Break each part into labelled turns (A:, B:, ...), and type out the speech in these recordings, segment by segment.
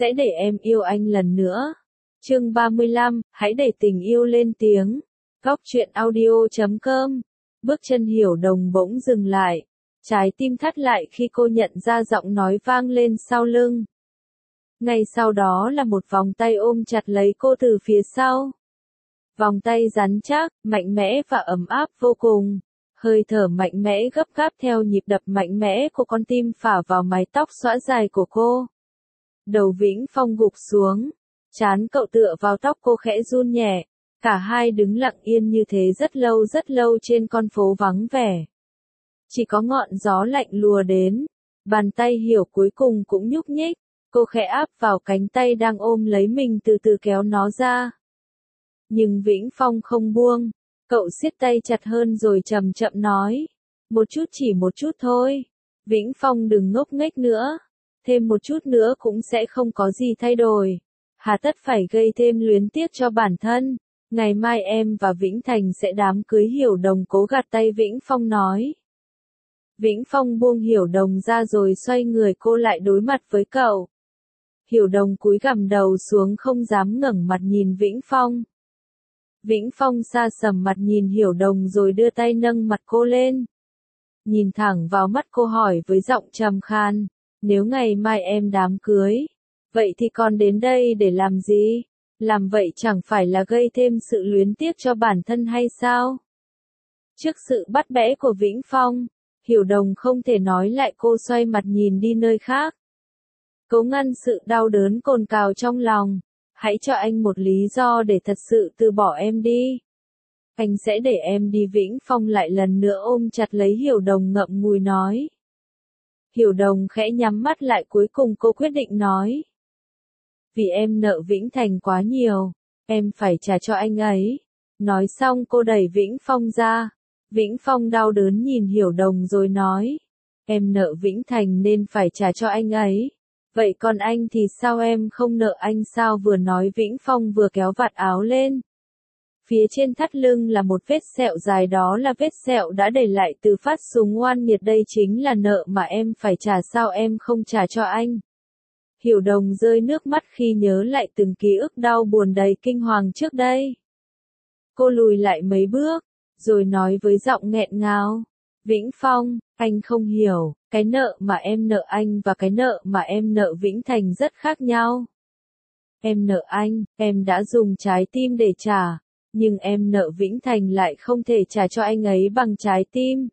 A: sẽ để em yêu anh lần nữa. Chương 35, hãy để tình yêu lên tiếng. Góc truyện audio.com. Bước chân Hiểu Đồng bỗng dừng lại. Trái tim thắt lại khi cô nhận ra giọng nói vang lên sau lưng. Ngay sau đó là một vòng tay ôm chặt lấy cô từ phía sau. Vòng tay rắn chắc, mạnh mẽ và ấm áp vô cùng. Hơi thở mạnh mẽ gấp gáp theo nhịp đập mạnh mẽ của con tim phả vào mái tóc xõa dài của cô. Đầu Vĩnh Phong gục xuống. Trán cậu tựa vào tóc cô khẽ run nhẹ. Cả hai đứng lặng yên như thế rất lâu trên con phố vắng vẻ. Chỉ có ngọn gió lạnh lùa đến. Bàn tay Hiểu cuối cùng cũng nhúc nhích. Cô khẽ áp vào cánh tay đang ôm lấy mình từ từ kéo nó ra. Nhưng Vĩnh Phong không buông. Cậu siết tay chặt hơn rồi chậm chậm nói. Một chút, chỉ một chút thôi. Vĩnh Phong đừng ngốc nghếch nữa. Thêm một chút nữa cũng sẽ không có gì thay đổi. Hà tất phải gây thêm luyến tiếc cho bản thân. Ngày mai em và Vĩnh Thành sẽ đám cưới. Hiểu Đồng cố gạt tay Vĩnh Phong nói. Vĩnh Phong buông Hiểu Đồng ra rồi xoay người cô lại đối mặt với cậu. Hiểu Đồng cúi gằm đầu xuống không dám ngẩng mặt nhìn Vĩnh Phong. Vĩnh Phong sa sầm mặt nhìn Hiểu Đồng rồi đưa tay nâng mặt cô lên. Nhìn thẳng vào mắt cô hỏi với giọng trầm khan, nếu ngày mai em đám cưới, vậy thì con đến đây để làm gì? Làm vậy chẳng phải là gây thêm sự luyến tiếc cho bản thân hay sao? Trước sự bắt bẽ của Vĩnh Phong, Hiểu Đồng không thể nói lại, cô xoay mặt nhìn đi nơi khác. Cố ngăn sự đau đớn cồn cào trong lòng. Hãy cho anh một lý do để thật sự từ bỏ em đi. Anh sẽ để em đi. Vĩnh Phong lại lần nữa ôm chặt lấy Hiểu Đồng ngậm ngùi nói. Hiểu Đồng khẽ nhắm mắt lại, cuối cùng cô quyết định nói. Vì em nợ Vĩnh Thành quá nhiều, em phải trả cho anh ấy. Nói xong cô đẩy Vĩnh Phong ra. Vĩnh Phong đau đớn nhìn Hiểu Đồng rồi nói. Em nợ Vĩnh Thành nên phải trả cho anh ấy. Vậy còn anh thì sao, em không nợ anh sao? Vừa nói Vĩnh Phong vừa kéo vạt áo lên. Phía trên thắt lưng là một vết sẹo dài, đó là vết sẹo đã để lại từ phát súng oan nghiệt. Đây chính là nợ mà em phải trả, sao em không trả cho anh? Hiểu Đồng rơi nước mắt khi nhớ lại từng ký ức đau buồn đầy kinh hoàng trước đây. Cô lùi lại mấy bước, rồi nói với giọng nghẹn ngào. Vĩnh Phong, anh không hiểu, cái nợ mà em nợ anh và cái nợ mà em nợ Vĩnh Thành rất khác nhau. Em nợ anh, em đã dùng trái tim để trả, nhưng em nợ Vĩnh Thành lại không thể trả cho anh ấy bằng trái tim.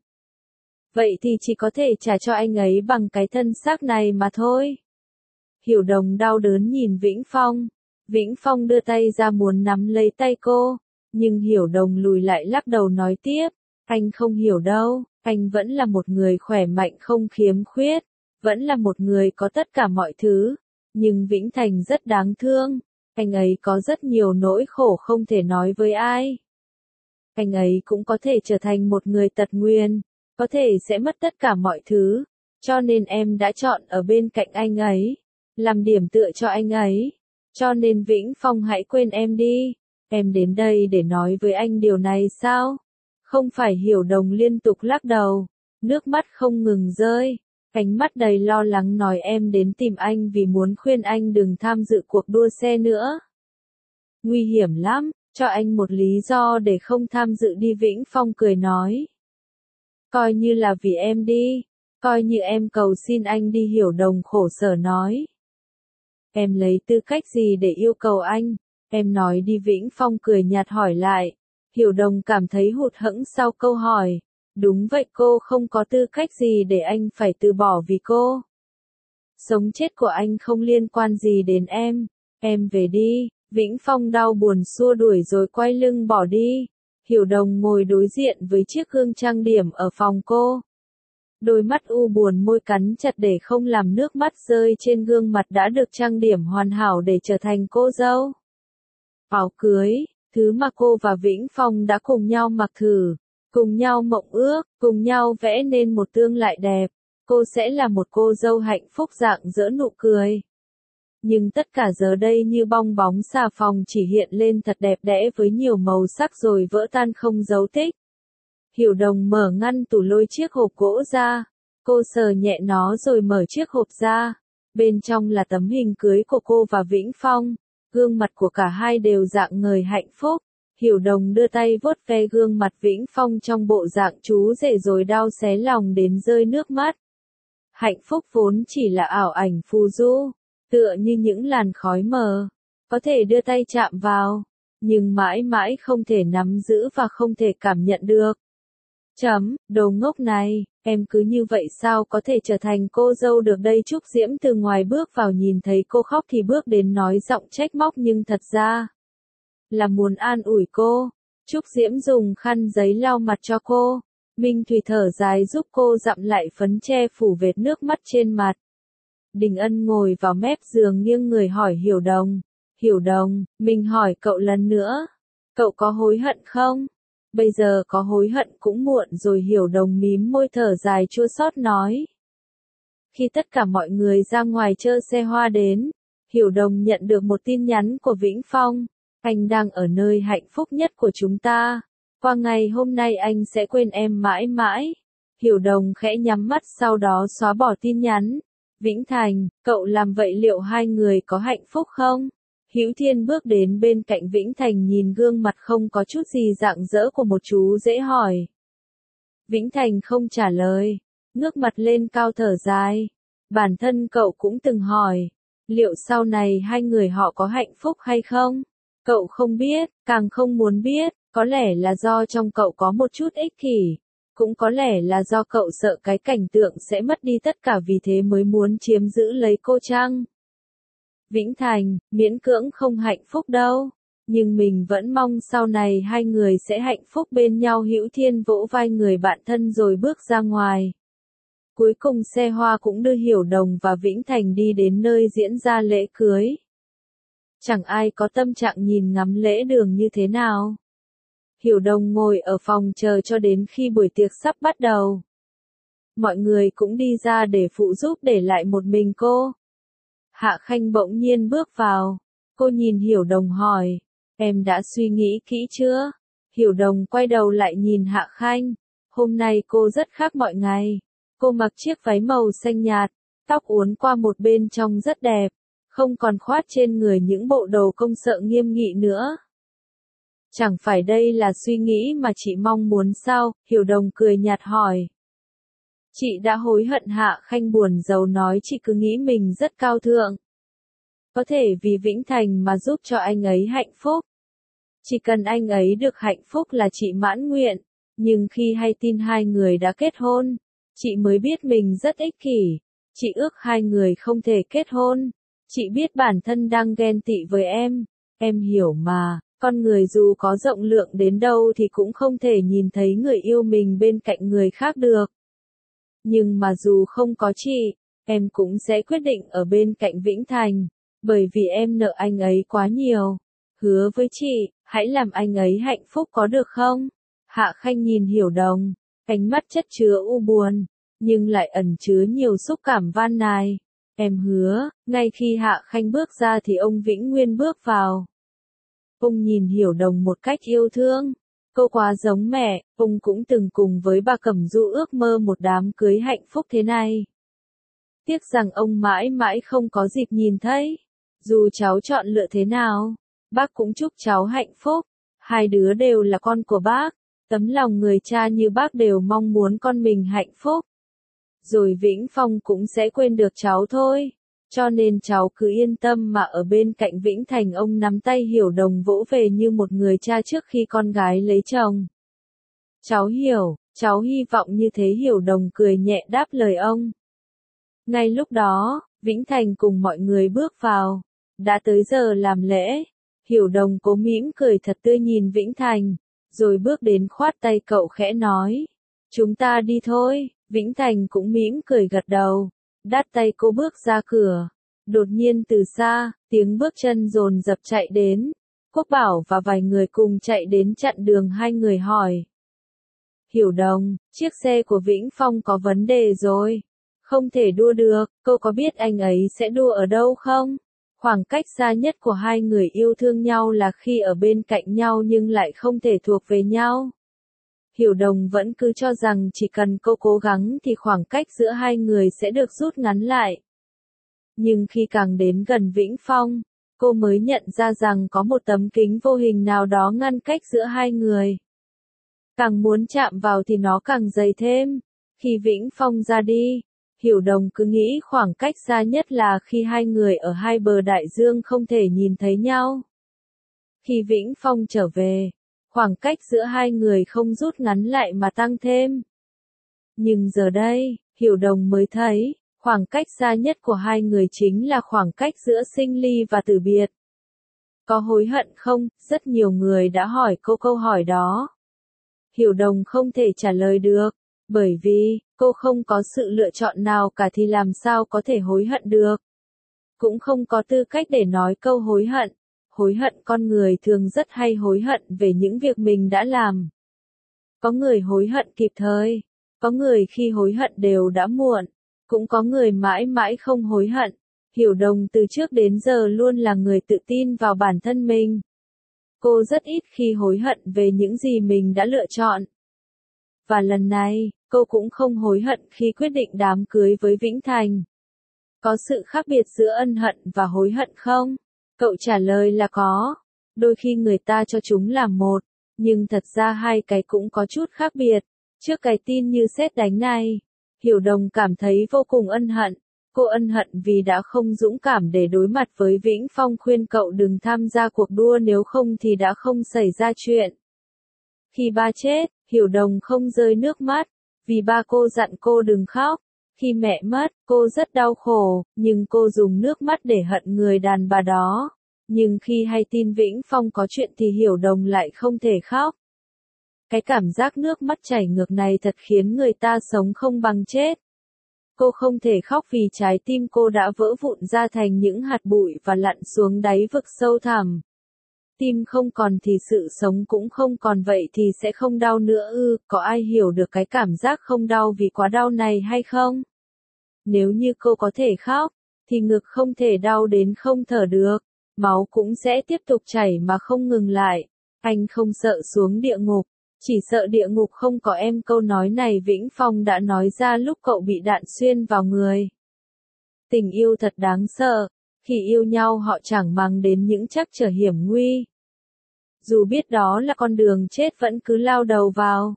A: Vậy thì chỉ có thể trả cho anh ấy bằng cái thân xác này mà thôi. Hiểu Đồng đau đớn nhìn Vĩnh Phong. Vĩnh Phong đưa tay ra muốn nắm lấy tay cô, nhưng Hiểu Đồng lùi lại lắc đầu nói tiếp. Anh không hiểu đâu, anh vẫn là một người khỏe mạnh không khiếm khuyết, vẫn là một người có tất cả mọi thứ, nhưng Vĩnh Thành rất đáng thương, anh ấy có rất nhiều nỗi khổ không thể nói với ai. Anh ấy cũng có thể trở thành một người tật nguyền, có thể sẽ mất tất cả mọi thứ, cho nên em đã chọn ở bên cạnh anh ấy, làm điểm tựa cho anh ấy, cho nên Vĩnh Phong hãy quên em đi, em đến đây để nói với anh điều này sao? Không phải. Hiểu Đồng liên tục lắc đầu, nước mắt không ngừng rơi, ánh mắt đầy lo lắng nói em đến tìm anh vì muốn khuyên anh đừng tham dự cuộc đua xe nữa. Nguy hiểm lắm, cho anh một lý do để không tham dự đi. Vĩnh Phong cười nói. Coi như là vì em đi, coi như em cầu xin anh đi. Hiểu Đồng khổ sở nói. Em lấy tư cách gì để yêu cầu anh, em nói đi. Vĩnh Phong cười nhạt hỏi lại. Hiểu Đồng cảm thấy hụt hẫng sau câu hỏi. Đúng vậy, cô không có tư cách gì để anh phải từ bỏ vì cô. Sống chết của anh không liên quan gì đến em về đi. Vĩnh Phong đau buồn xua đuổi rồi quay lưng bỏ đi. Hiểu Đồng ngồi đối diện với chiếc gương trang điểm ở phòng cô. Đôi mắt u buồn, môi cắn chặt để không làm nước mắt rơi trên gương mặt đã được trang điểm hoàn hảo để trở thành cô dâu. Áo cưới, thứ mà cô và Vĩnh Phong đã cùng nhau mặc thử, cùng nhau mộng ước, cùng nhau vẽ nên một tương lai đẹp. Cô sẽ là một cô dâu hạnh phúc rạng rỡ nụ cười. Nhưng tất cả giờ đây như bong bóng xà phòng, chỉ hiện lên thật đẹp đẽ với nhiều màu sắc rồi vỡ tan không dấu tích. Hiểu Đồng mở ngăn tủ lôi chiếc hộp gỗ ra. Cô sờ nhẹ nó rồi mở chiếc hộp ra. Bên trong là tấm hình cưới của cô và Vĩnh Phong. Gương mặt của cả hai đều rạng ngời hạnh phúc. Hiểu Đồng đưa tay vuốt ve gương mặt Vĩnh Phong trong bộ dạng chú rể rồi đau xé lòng đến rơi nước mắt. Hạnh phúc vốn chỉ là ảo ảnh phù du, tựa như những làn khói mờ, có thể đưa tay chạm vào, nhưng mãi mãi không thể nắm giữ và không thể cảm nhận được. Đồ ngốc này, em cứ như vậy sao có thể trở thành cô dâu được đây? Trúc Diễm từ ngoài bước vào nhìn thấy cô khóc thì bước đến nói giọng trách móc nhưng thật ra là muốn an ủi cô. Trúc Diễm dùng khăn giấy lau mặt cho cô. Minh Thùy thở dài giúp cô dặm lại phấn che phủ vệt nước mắt trên mặt. Đình Ân ngồi vào mép giường nghiêng người hỏi Hiểu Đồng. Hiểu Đồng, mình hỏi cậu lần nữa. Cậu có hối hận không? Bây giờ có hối hận cũng muộn rồi. Hiểu Đồng mím môi thở dài chua xót nói. Khi tất cả mọi người ra ngoài chơi xe hoa đến, Hiểu Đồng nhận được một tin nhắn của Vĩnh Phong. Anh đang ở nơi hạnh phúc nhất của chúng ta. Qua ngày hôm nay anh sẽ quên em mãi mãi. Hiểu Đồng khẽ nhắm mắt sau đó xóa bỏ tin nhắn. Vĩnh Thành, cậu làm vậy liệu hai người có hạnh phúc không? Hữu Thiên bước đến bên cạnh Vĩnh Thành nhìn gương mặt không có chút gì rạng rỡ của một chú dễ hỏi. Vĩnh Thành không trả lời, ngước mặt lên cao thở dài. Bản thân cậu cũng từng hỏi, liệu sau này hai người họ có hạnh phúc hay không? Cậu không biết, càng không muốn biết, có lẽ là do trong cậu có một chút ích kỷ, cũng có lẽ là do cậu sợ cái cảnh tượng sẽ mất đi tất cả vì thế mới muốn chiếm giữ lấy cô chăng? Vĩnh Thành, miễn cưỡng không hạnh phúc đâu, nhưng mình vẫn mong sau này hai người sẽ hạnh phúc bên nhau. Hữu Thiên vỗ vai người bạn thân rồi bước ra ngoài. Cuối cùng xe hoa cũng đưa Hiểu Đồng và Vĩnh Thành đi đến nơi diễn ra lễ cưới. Chẳng ai có tâm trạng nhìn ngắm lễ đường như thế nào. Hiểu Đồng ngồi ở phòng chờ cho đến khi buổi tiệc sắp bắt đầu. Mọi người cũng đi ra để phụ giúp để lại một mình cô. Hạ Khanh bỗng nhiên bước vào. Cô nhìn Hiểu Đồng hỏi, em đã suy nghĩ kỹ chưa? Hiểu Đồng quay đầu lại nhìn Hạ Khanh. Hôm nay cô rất khác mọi ngày. Cô mặc chiếc váy màu xanh nhạt, tóc uốn qua một bên trông rất đẹp, không còn khoác trên người những bộ đồ công sở nghiêm nghị nữa. Chẳng phải đây là suy nghĩ mà chị mong muốn sao? Hiểu Đồng cười nhạt hỏi. Chị đã hối hận? Hạ Khanh buồn rầu nói. Chị cứ nghĩ mình rất cao thượng, có thể vì Vĩnh Thành mà giúp cho anh ấy hạnh phúc. Chỉ cần anh ấy được hạnh phúc là chị mãn nguyện. Nhưng khi hay tin hai người đã kết hôn, chị mới biết mình rất ích kỷ. Chị ước hai người không thể kết hôn. Chị biết bản thân đang ghen tị với em. Em hiểu mà, con người dù có rộng lượng đến đâu thì cũng không thể nhìn thấy người yêu mình bên cạnh người khác được. Nhưng mà dù không có chị, em cũng sẽ quyết định ở bên cạnh Vĩnh Thành, bởi vì em nợ anh ấy quá nhiều. Hứa với chị, hãy làm anh ấy hạnh phúc có được không? Hạ Khanh nhìn Hiểu Đồng, ánh mắt chất chứa u buồn, nhưng lại ẩn chứa nhiều xúc cảm van nài. Em hứa. Ngay khi Hạ Khanh bước ra thì ông Vĩnh Nguyên bước vào. Ông nhìn Hiểu Đồng một cách yêu thương. Cô quá giống mẹ, ông cũng từng cùng với bà Cẩm Du ước mơ một đám cưới hạnh phúc thế này. Tiếc rằng ông mãi mãi không có dịp nhìn thấy. Dù cháu chọn lựa thế nào, bác cũng chúc cháu hạnh phúc. Hai đứa đều là con của bác. Tấm lòng người cha như bác đều mong muốn con mình hạnh phúc. Rồi Vĩnh Phong cũng sẽ quên được cháu thôi. Cho nên cháu cứ yên tâm mà ở bên cạnh Vĩnh Thành. Ông nắm tay Hiểu Đồng vỗ về như một người cha trước khi con gái lấy chồng. Cháu hiểu, cháu hy vọng như thế. Hiểu Đồng cười nhẹ đáp lời ông. Ngay lúc đó, Vĩnh Thành cùng mọi người bước vào. Đã tới giờ làm lễ. Hiểu Đồng cố mỉm cười thật tươi nhìn Vĩnh Thành, rồi bước đến khoát tay cậu khẽ nói. Chúng ta đi thôi. Vĩnh Thành cũng mỉm cười gật đầu. Đắt tay cô bước ra cửa. Đột nhiên từ xa, tiếng bước chân dồn dập chạy đến. Quốc Bảo và vài người cùng chạy đến chặn đường. Hai người hỏi. Hiểu Đồng, chiếc xe của Vĩnh Phong có vấn đề rồi. Không thể đua được. Cô có biết anh ấy sẽ đua ở đâu không? Khoảng cách xa nhất của hai người yêu thương nhau là khi ở bên cạnh nhau nhưng lại không thể thuộc về nhau. Hiểu Đồng vẫn cứ cho rằng chỉ cần cô cố gắng thì khoảng cách giữa hai người sẽ được rút ngắn lại. Nhưng khi càng đến gần Vĩnh Phong, cô mới nhận ra rằng có một tấm kính vô hình nào đó ngăn cách giữa hai người. Càng muốn chạm vào thì nó càng dày thêm. Khi Vĩnh Phong ra đi, Hiểu Đồng cứ nghĩ khoảng cách xa nhất là khi hai người ở hai bờ đại dương không thể nhìn thấy nhau. Khi Vĩnh Phong trở về, khoảng cách giữa hai người không rút ngắn lại mà tăng thêm. Nhưng giờ đây, Hiểu Đồng mới thấy, khoảng cách xa nhất của hai người chính là khoảng cách giữa sinh ly và tử biệt. Có hối hận không? Rất nhiều người đã hỏi cô câu hỏi đó. Hiểu Đồng không thể trả lời được, bởi vì, cô không có sự lựa chọn nào cả thì làm sao có thể hối hận được. Cũng không có tư cách để nói câu hối hận. Hối hận con người thường rất hay hối hận về những việc mình đã làm. Có người hối hận kịp thời, có người khi hối hận đều đã muộn, cũng có người mãi mãi không hối hận. Hiểu Đồng từ trước đến giờ luôn là người tự tin vào bản thân mình. Cô rất ít khi hối hận về những gì mình đã lựa chọn. Và lần này, cô cũng không hối hận khi quyết định đám cưới với Vĩnh Thành. Có sự khác biệt giữa ân hận và hối hận không? Cậu trả lời là có. Đôi khi người ta cho chúng là một, nhưng thật ra hai cái cũng có chút khác biệt. Trước cái tin như sét đánh này, Hiểu Đồng cảm thấy vô cùng ân hận. Cô ân hận vì đã không dũng cảm để đối mặt với Vĩnh Phong khuyên cậu đừng tham gia cuộc đua nếu không thì đã không xảy ra chuyện. Khi ba chết, Hiểu Đồng không rơi nước mắt, vì ba cô dặn cô đừng khóc. Khi mẹ mất, cô rất đau khổ, nhưng cô dùng nước mắt để hận người đàn bà đó. Nhưng khi hay tin Vĩnh Phong có chuyện thì Hiểu Đồng lại không thể khóc. Cái cảm giác nước mắt chảy ngược này thật khiến người ta sống không bằng chết. Cô không thể khóc vì trái tim cô đã vỡ vụn ra thành những hạt bụi và lặn xuống đáy vực sâu thẳm. Tim không còn thì sự sống cũng không còn, vậy thì sẽ không đau nữa ư? Có ai hiểu được cái cảm giác không đau vì quá đau này hay không? Nếu như cô có thể khóc, thì ngực không thể đau đến không thở được, máu cũng sẽ tiếp tục chảy mà không ngừng lại. Anh không sợ xuống địa ngục, chỉ sợ địa ngục không có em. Câu nói này Vĩnh Phong đã nói ra lúc cậu bị đạn xuyên vào người. Tình yêu thật đáng sợ, khi yêu nhau họ chẳng mang đến những trắc trở hiểm nguy. Dù biết đó là con đường chết vẫn cứ lao đầu vào.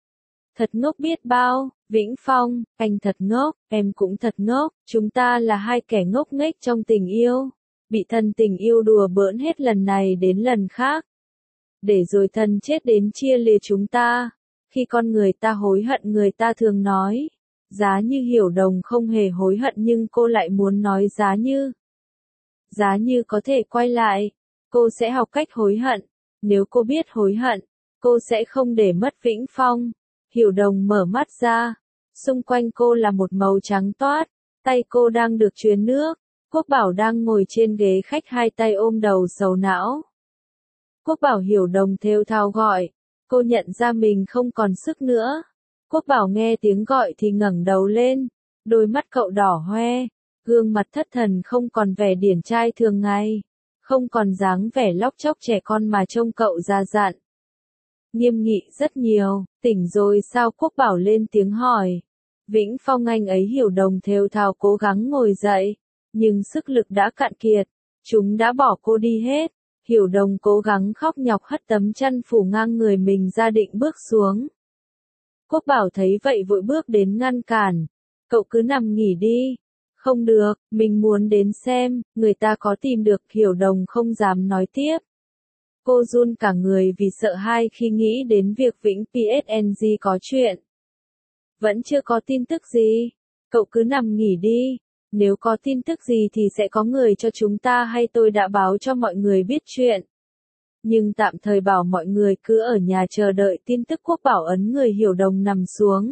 A: Thật ngốc biết bao, Vĩnh Phong, anh thật ngốc, em cũng thật ngốc, chúng ta là hai kẻ ngốc nghếch trong tình yêu. Bị thân tình yêu đùa bỡn hết lần này đến lần khác. Để rồi thân chết đến chia lìa chúng ta. Khi con người ta hối hận người ta thường nói. Giá như Hiểu Đồng không hề hối hận nhưng cô lại muốn nói giá như. Giá như có thể quay lại, cô sẽ học cách hối hận. Nếu cô biết hối hận, cô sẽ không để mất Vĩnh Phong. Hiểu Đồng mở mắt ra. Xung quanh cô là một màu trắng toát. Tay cô đang được chuyền nước. Quốc Bảo đang ngồi trên ghế khách hai tay ôm đầu sầu não. Quốc Bảo Hiểu Đồng thều thào gọi. Cô nhận ra mình không còn sức nữa. Quốc Bảo nghe tiếng gọi thì ngẩng đầu lên. Đôi mắt cậu đỏ hoe. Gương mặt thất thần không còn vẻ điển trai thường ngày. Không còn dáng vẻ lóc chóc trẻ con mà trông cậu già dặn. Nghiêm nghị rất nhiều. Tỉnh rồi sao? Quốc Bảo lên tiếng hỏi. Vĩnh Phong anh ấy. Hiểu Đồng thều thào cố gắng ngồi dậy. Nhưng sức lực đã cạn kiệt. Chúng đã bỏ cô đi hết. Hiểu Đồng cố gắng khóc nhọc hất tấm chăn phủ ngang người mình ra định bước xuống. Quốc Bảo thấy vậy vội bước đến ngăn cản. Cậu cứ nằm nghỉ đi. Không được, mình muốn đến xem, người ta có tìm được. Hiểu Đồng không dám nói tiếp. Cô run cả người vì sợ hãi khi nghĩ đến việc Vĩnh PSNG có chuyện. Vẫn chưa có tin tức gì. Cậu cứ nằm nghỉ đi. Nếu có tin tức gì thì sẽ có người cho chúng ta hay tôi đã báo cho mọi người biết chuyện. Nhưng tạm thời bảo mọi người cứ ở nhà chờ đợi tin tức. Quốc Bảo ấn người Hiểu Đồng nằm xuống.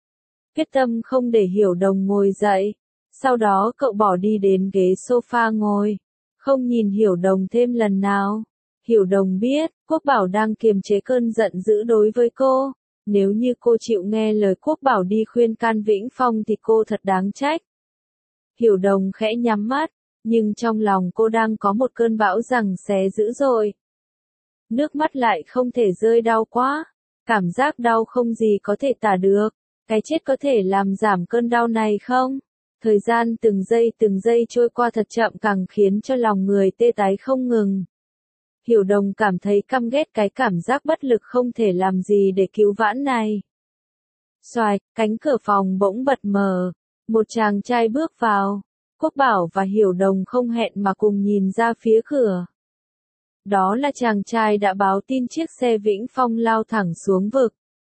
A: Quyết tâm không để Hiểu Đồng ngồi dậy. Sau đó cậu bỏ đi đến ghế sofa ngồi. Không nhìn Hiểu Đồng thêm lần nào. Hiểu Đồng biết, Quốc Bảo đang kiềm chế cơn giận dữ đối với cô. Nếu như cô chịu nghe lời Quốc Bảo đi khuyên can Vĩnh Phong thì cô thật đáng trách. Hiểu Đồng khẽ nhắm mắt, nhưng trong lòng cô đang có một cơn bão giằng xé dữ dội. Nước mắt lại không thể rơi, đau quá. Cảm giác đau không gì có thể tả được. Cái chết có thể làm giảm cơn đau này không? Thời gian từng giây trôi qua thật chậm càng khiến cho lòng người tê tái không ngừng. Hiểu Đồng cảm thấy căm ghét cái cảm giác bất lực không thể làm gì để cứu vãn này. Xoài, cánh cửa phòng bỗng bật mở. Một chàng trai bước vào. Quốc Bảo và Hiểu Đồng không hẹn mà cùng nhìn ra phía cửa. Đó là chàng trai đã báo tin chiếc xe Vĩnh Phong lao thẳng xuống vực.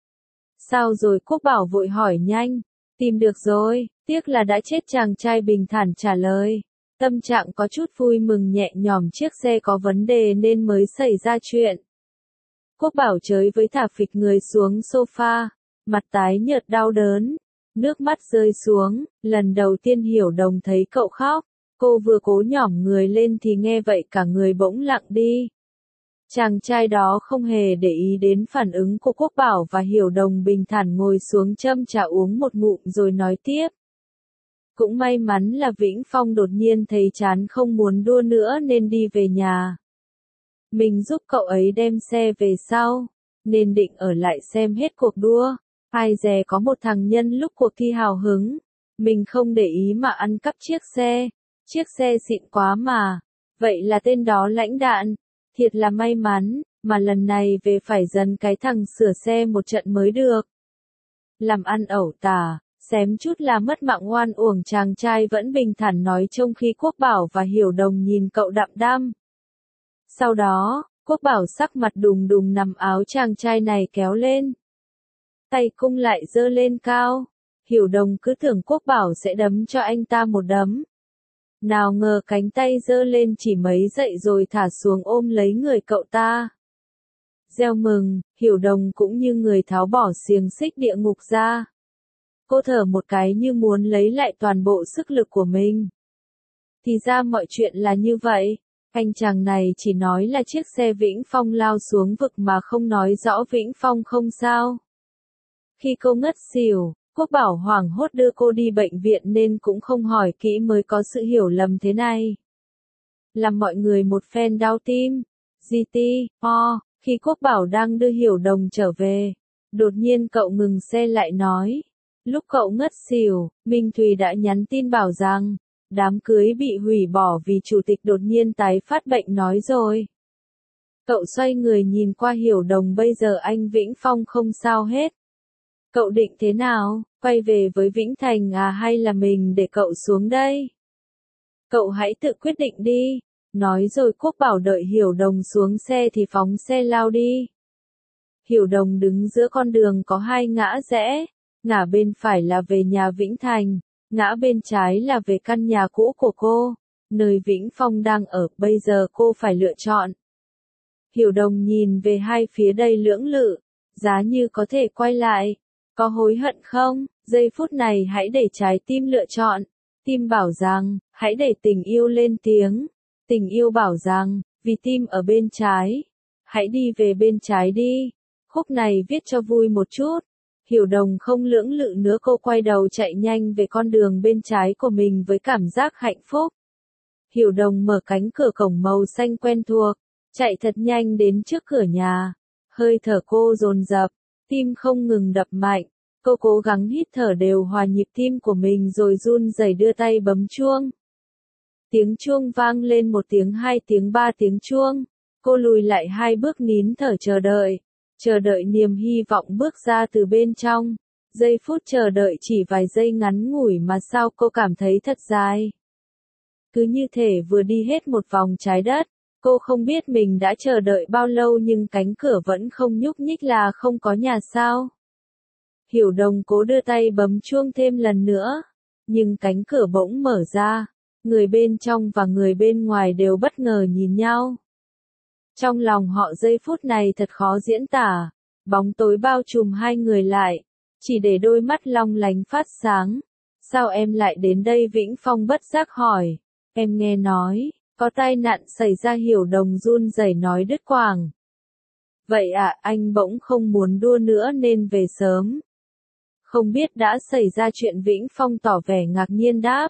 A: Sao rồi? Quốc Bảo vội hỏi nhanh. Tìm được rồi, tiếc là đã chết, chàng trai bình thản trả lời. Tâm trạng có chút vui mừng nhẹ nhõm, chiếc xe có vấn đề nên mới xảy ra chuyện. Quốc Bảo chới với thả phịch người xuống sofa, mặt tái nhợt đau đớn, nước mắt rơi xuống, lần đầu tiên Hiểu Đồng thấy cậu khóc. Cô vừa cố nhỏm người lên thì nghe vậy cả người bỗng lặng đi. Chàng trai đó không hề để ý đến phản ứng của Quốc Bảo và Hiểu Đồng bình thản ngồi xuống châm trà uống một ngụm rồi nói tiếp. Cũng may mắn là Vĩnh Phong đột nhiên thấy chán không muốn đua nữa nên đi về nhà. Mình giúp cậu ấy đem xe về sau, nên định ở lại xem hết cuộc đua. Ai dè có một thằng nhân lúc cuộc thi hào hứng. Mình không để ý mà ăn cắp chiếc xe. Chiếc xe xịn quá mà. Vậy là tên đó lãnh đạn. Thiệt là may mắn, mà lần này về phải dần cái thằng sửa xe một trận mới được. Làm ăn ẩu tả, xém chút là mất mạng oan uổng, chàng trai vẫn bình thản nói trong khi Quốc Bảo và Hiểu Đồng nhìn cậu đăm đăm. Sau đó, Quốc Bảo sắc mặt đùng đùng nằm áo chàng trai này kéo lên. Tay cung lại giơ lên cao. Hiểu Đồng cứ tưởng Quốc Bảo sẽ đấm cho anh ta một đấm. Nào ngờ cánh tay giơ lên chỉ mấy dậy rồi thả xuống ôm lấy người cậu ta. Gieo mừng, Hiểu Đồng cũng như người tháo bỏ xiềng xích địa ngục ra. Cô thở một cái như muốn lấy lại toàn bộ sức lực của mình. Thì ra mọi chuyện là như vậy. Anh chàng này chỉ nói là chiếc xe Vĩnh Phong lao xuống vực mà không nói rõ Vĩnh Phong không sao. Khi cô ngất xỉu, Quốc Bảo hoảng hốt đưa cô đi bệnh viện nên cũng không hỏi kỹ mới có sự hiểu lầm thế này. Làm mọi người một phen đau tim. Khi Quốc Bảo đang đưa Hiểu Đồng trở về, đột nhiên cậu ngừng xe lại nói. Lúc cậu ngất xỉu, Minh Thùy đã nhắn tin bảo rằng, đám cưới bị hủy bỏ vì chủ tịch đột nhiên tái phát bệnh nói rồi. Cậu xoay người nhìn qua Hiểu Đồng, bây giờ anh Vĩnh Phong không sao hết. Cậu định thế nào, quay về với Vĩnh Thành à hay là mình để cậu xuống đây? Cậu hãy tự quyết định đi. Nói rồi Quốc Bảo đợi Hiểu Đồng xuống xe thì phóng xe lao đi. Hiểu Đồng đứng giữa con đường có hai ngã rẽ. Ngã bên phải là về nhà Vĩnh Thành, ngã bên trái là về căn nhà cũ của cô, nơi Vĩnh Phong đang ở. Bây giờ cô phải lựa chọn. Hiểu Đồng nhìn về hai phía đầy lưỡng lự, giá như có thể quay lại. Có hối hận không? Giây phút này hãy để trái tim lựa chọn. Tim bảo rằng, hãy để tình yêu lên tiếng. Tình yêu bảo rằng, vì tim ở bên trái. Hãy đi về bên trái đi. Khúc này viết cho vui một chút. Hiểu Đồng không lưỡng lự nữa, cô quay đầu chạy nhanh về con đường bên trái của mình với cảm giác hạnh phúc. Hiểu Đồng mở cánh cửa cổng màu xanh quen thuộc, chạy thật nhanh đến trước cửa nhà. Hơi thở cô dồn dập, tim không ngừng đập mạnh. Cô cố gắng hít thở đều hòa nhịp tim của mình rồi run rẩy đưa tay bấm chuông. Tiếng chuông vang lên, một tiếng, hai tiếng, ba tiếng chuông. Cô lùi lại hai bước nín thở chờ đợi niềm hy vọng bước ra từ bên trong. Giây phút chờ đợi chỉ vài giây ngắn ngủi mà sao cô cảm thấy thật dài. Cứ như thể vừa đi hết một vòng trái đất. Cô không biết mình đã chờ đợi bao lâu nhưng cánh cửa vẫn không nhúc nhích, là không có nhà sao? Hiểu Đồng cố đưa tay bấm chuông thêm lần nữa. Nhưng cánh cửa bỗng mở ra. Người bên trong và người bên ngoài đều bất ngờ nhìn nhau. Trong lòng họ giây phút này thật khó diễn tả. Bóng tối bao trùm hai người lại. Chỉ để đôi mắt long lánh phát sáng. Sao em lại đến đây? Vĩnh Phong bất giác hỏi. Em nghe nói, có tai nạn xảy ra. Hiểu Đồng run rẩy nói đứt quãng. Vậy à, anh bỗng không muốn đua nữa nên về sớm. Không biết đã xảy ra chuyện. Vĩnh Phong tỏ vẻ ngạc nhiên đáp.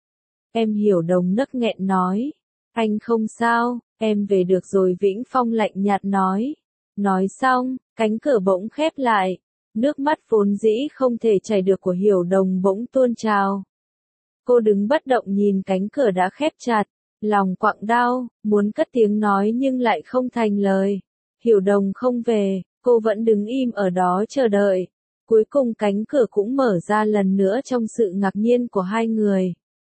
A: Em. Hiểu Đồng nấc nghẹn nói. Anh không sao, em về được rồi. Vĩnh Phong lạnh nhạt nói. Nói xong, cánh cửa bỗng khép lại. Nước mắt vốn dĩ không thể chảy được của Hiểu Đồng bỗng tuôn trào. Cô đứng bất động nhìn cánh cửa đã khép chặt, lòng quặn đau, muốn cất tiếng nói nhưng lại không thành lời. Hiểu Đồng không về, cô vẫn đứng im ở đó chờ đợi. Cuối cùng cánh cửa cũng mở ra lần nữa trong sự ngạc nhiên của hai người.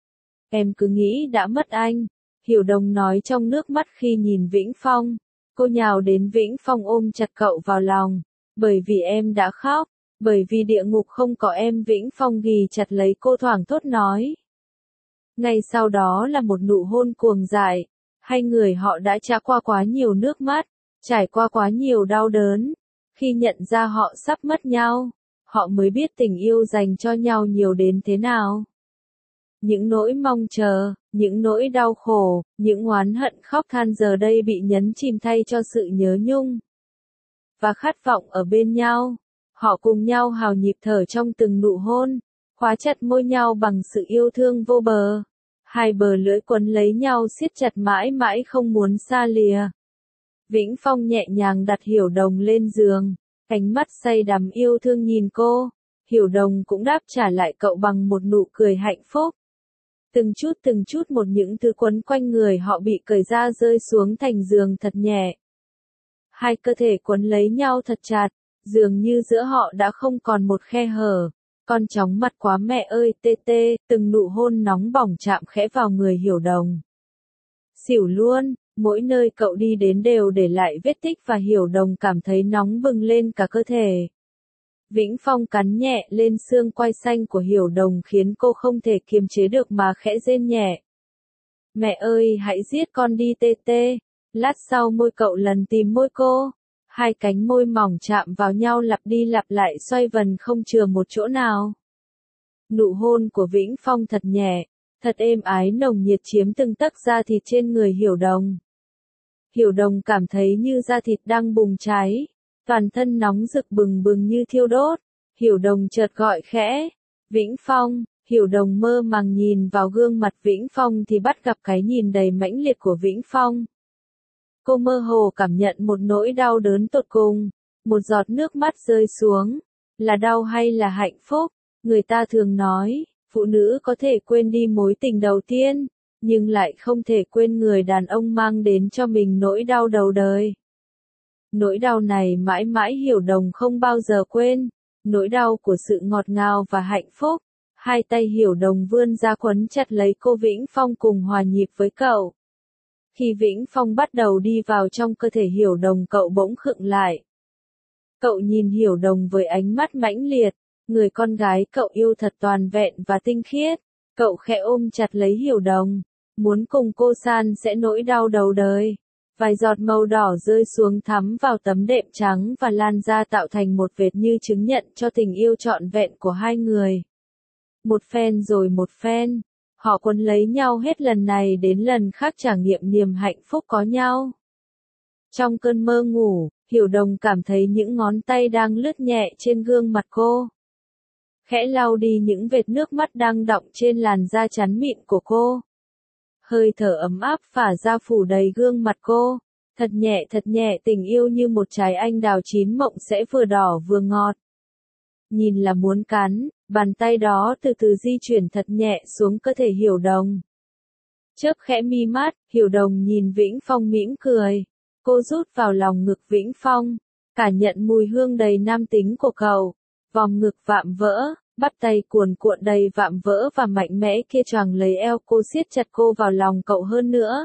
A: Em cứ nghĩ đã mất anh, Hiểu Đồng nói trong nước mắt khi nhìn Vĩnh Phong. Cô nhào đến Vĩnh Phong ôm chặt cậu vào lòng. Bởi vì em đã khóc, bởi vì địa ngục không có em. Vĩnh Phong ghì chặt lấy cô thoảng thốt nói. Ngay sau đó là một nụ hôn cuồng dại. Hai người họ đã trải qua quá nhiều nước mắt, trải qua quá nhiều đau đớn. Khi nhận ra họ sắp mất nhau, họ mới biết tình yêu dành cho nhau nhiều đến thế nào. Những nỗi mong chờ, những nỗi đau khổ, những oán hận khóc than giờ đây bị nhấn chìm thay cho sự nhớ nhung và khát vọng ở bên nhau. Họ cùng nhau hào nhịp thở trong từng nụ hôn, khóa chặt môi nhau bằng sự yêu thương vô bờ. Hai bờ lưỡi quấn lấy nhau siết chặt mãi mãi không muốn xa lìa. Vĩnh Phong nhẹ nhàng đặt Hiểu Đồng lên giường, ánh mắt say đắm yêu thương nhìn cô. Hiểu Đồng cũng đáp trả lại cậu bằng một nụ cười hạnh phúc. Từng chút một những thứ quấn quanh người họ bị cởi ra rơi xuống thành giường thật nhẹ. Hai cơ thể quấn lấy nhau thật chặt, dường như giữa họ đã không còn một khe hở. Con chóng mặt quá mẹ ơi tê tê, từng nụ hôn nóng bỏng chạm khẽ vào người Hiểu Đồng. Xỉu luôn, mỗi nơi cậu đi đến đều để lại vết tích và Hiểu Đồng cảm thấy nóng bừng lên cả cơ thể. Vĩnh Phong cắn nhẹ lên xương quai xanh của Hiểu Đồng khiến cô không thể kiềm chế được mà khẽ rên nhẹ. Mẹ ơi hãy giết con đi tê tê. Lát sau môi cậu lần tìm môi cô. Hai cánh môi mỏng chạm vào nhau lặp đi lặp lại xoay vần không chừa một chỗ nào. Nụ hôn của Vĩnh Phong thật nhẹ, thật êm ái nồng nhiệt chiếm từng tấc da thịt trên người Hiểu Đồng. Hiểu Đồng cảm thấy như da thịt đang bùng cháy, toàn thân nóng rực bừng bừng như thiêu đốt. Hiểu Đồng chợt gọi khẽ, Vĩnh Phong. Hiểu Đồng mơ màng nhìn vào gương mặt Vĩnh Phong thì bắt gặp cái nhìn đầy mãnh liệt của Vĩnh Phong. Cô mơ hồ cảm nhận một nỗi đau đớn tột cùng, một giọt nước mắt rơi xuống. Là đau hay là hạnh phúc? Người ta thường nói, phụ nữ có thể quên đi mối tình đầu tiên, nhưng lại không thể quên người đàn ông mang đến cho mình nỗi đau đầu đời. Nỗi đau này mãi mãi Hiểu Đồng không bao giờ quên, nỗi đau của sự ngọt ngào và hạnh phúc. Hai tay Hiểu Đồng vươn ra quấn chặt lấy cô Vĩnh Phong cùng hòa nhịp với cậu. Khi Vĩnh Phong bắt đầu đi vào trong cơ thể Hiểu Đồng cậu bỗng khựng lại. Cậu nhìn Hiểu Đồng với ánh mắt mãnh liệt, người con gái cậu yêu thật toàn vẹn và tinh khiết. Cậu khẽ ôm chặt lấy Hiểu Đồng, muốn cùng cô san sẻ nỗi đau đầu đời. Vài giọt màu đỏ rơi xuống thắm vào tấm đệm trắng và lan ra tạo thành một vệt như chứng nhận cho tình yêu trọn vẹn của hai người. Một phen rồi một phen, họ quấn lấy nhau hết lần này đến lần khác trải nghiệm niềm hạnh phúc có nhau. Trong cơn mơ ngủ, Hiểu Đồng cảm thấy những ngón tay đang lướt nhẹ trên gương mặt cô. Khẽ lau đi những vệt nước mắt đang đọng trên làn da trắng mịn của cô. Hơi thở ấm áp phả ra phủ đầy gương mặt cô. Thật nhẹ tình yêu như một trái anh đào chín mộng sẽ vừa đỏ vừa ngọt. Nhìn là muốn cắn, bàn tay đó từ từ di chuyển thật nhẹ xuống cơ thể Hiểu Đồng. Chớp khẽ mi mắt, Hiểu Đồng nhìn Vĩnh Phong mỉm cười. Cô rút vào lòng ngực Vĩnh Phong, cảm nhận mùi hương đầy nam tính của cậu. Vòng ngực vạm vỡ, bắp tay cuồn cuộn đầy vạm vỡ và mạnh mẽ kia choàng lấy eo cô siết chặt cô vào lòng cậu hơn nữa.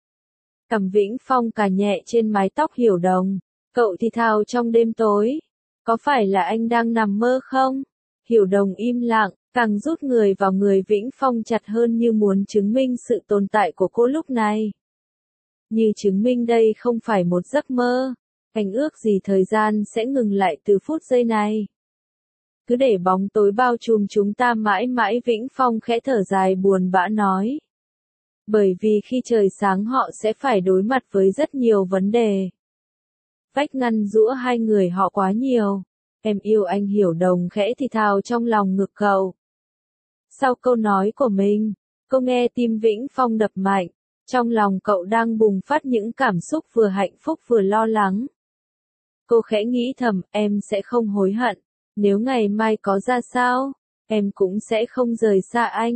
A: Cầm Vĩnh Phong cà nhẹ trên mái tóc Hiểu Đồng, cậu thì thào trong đêm tối. Có phải là anh đang nằm mơ không? Hiểu Đồng im lặng, càng rút người vào người Vĩnh Phong chặt hơn như muốn chứng minh sự tồn tại của cô lúc này. Như chứng minh đây không phải một giấc mơ. Anh ước gì thời gian sẽ ngừng lại từ phút giây này. Cứ để bóng tối bao trùm chúng ta mãi mãi. Vĩnh Phong khẽ thở dài buồn bã nói. Bởi vì khi trời sáng họ sẽ phải đối mặt với rất nhiều vấn đề. Vách ngăn giữa hai người họ quá nhiều. Em yêu anh. Hiểu Đồng khẽ thì thào trong lòng ngực cậu. Sau câu nói của mình, cô nghe tim Vĩnh Phong đập mạnh. Trong lòng cậu đang bùng phát những cảm xúc vừa hạnh phúc vừa lo lắng. Cô khẽ nghĩ thầm, em sẽ không hối hận. Nếu ngày mai có ra sao, em cũng sẽ không rời xa anh.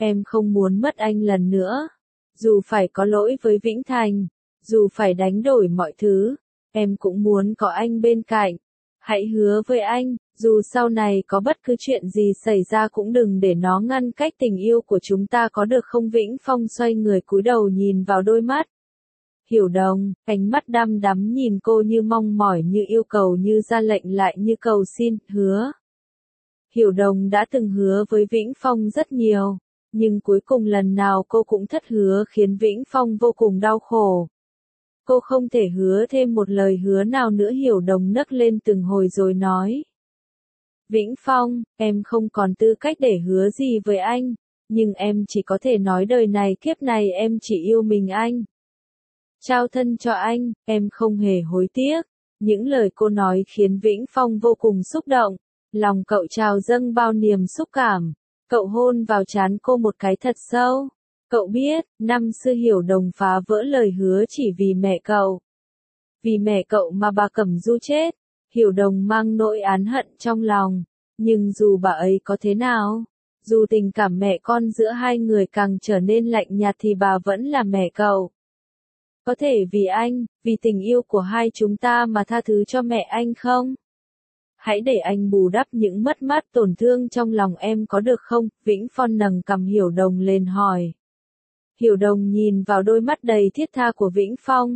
A: em không muốn mất anh lần nữa. Dù phải có lỗi với Vĩnh Thành, dù phải đánh đổi mọi thứ, em cũng muốn có anh bên cạnh. Hãy hứa với anh, dù sau này có bất cứ chuyện gì xảy ra cũng đừng để nó ngăn cách tình yêu của chúng ta có được không? Vĩnh Phong xoay người cúi đầu nhìn vào đôi mắt. Hiểu Đồng, ánh mắt đăm đắm nhìn cô như mong mỏi, như yêu cầu, như ra lệnh lại như cầu xin, hứa. Hiểu Đồng đã từng hứa với Vĩnh Phong rất nhiều, nhưng cuối cùng lần nào cô cũng thất hứa khiến Vĩnh Phong vô cùng đau khổ. Cô không thể hứa thêm một lời hứa nào nữa. Hiểu Đồng nấc lên từng hồi rồi nói. Vĩnh Phong, em không còn tư cách để hứa gì với anh, nhưng em chỉ có thể nói đời này kiếp này em chỉ yêu mình anh. Trao thân cho anh, em không hề hối tiếc. Những lời cô nói khiến Vĩnh Phong vô cùng xúc động, lòng cậu trào dâng bao niềm xúc cảm. Cậu hôn vào trán cô một cái thật sâu. Cậu biết, năm xưa Hiểu Đồng phá vỡ lời hứa chỉ vì mẹ cậu. Vì mẹ cậu mà bà Cẩm Du chết. Hiểu Đồng mang nỗi oán hận trong lòng, nhưng dù bà ấy có thế nào, dù tình cảm mẹ con giữa hai người càng trở nên lạnh nhạt thì bà vẫn là mẹ cậu. Có thể vì anh, vì tình yêu của hai chúng ta mà tha thứ cho mẹ anh không? Hãy để anh bù đắp những mất mát tổn thương trong lòng em có được không? Vĩnh Phong nâng cằm Hiểu Đồng lên hỏi. Hiểu Đồng nhìn vào đôi mắt đầy thiết tha của Vĩnh Phong.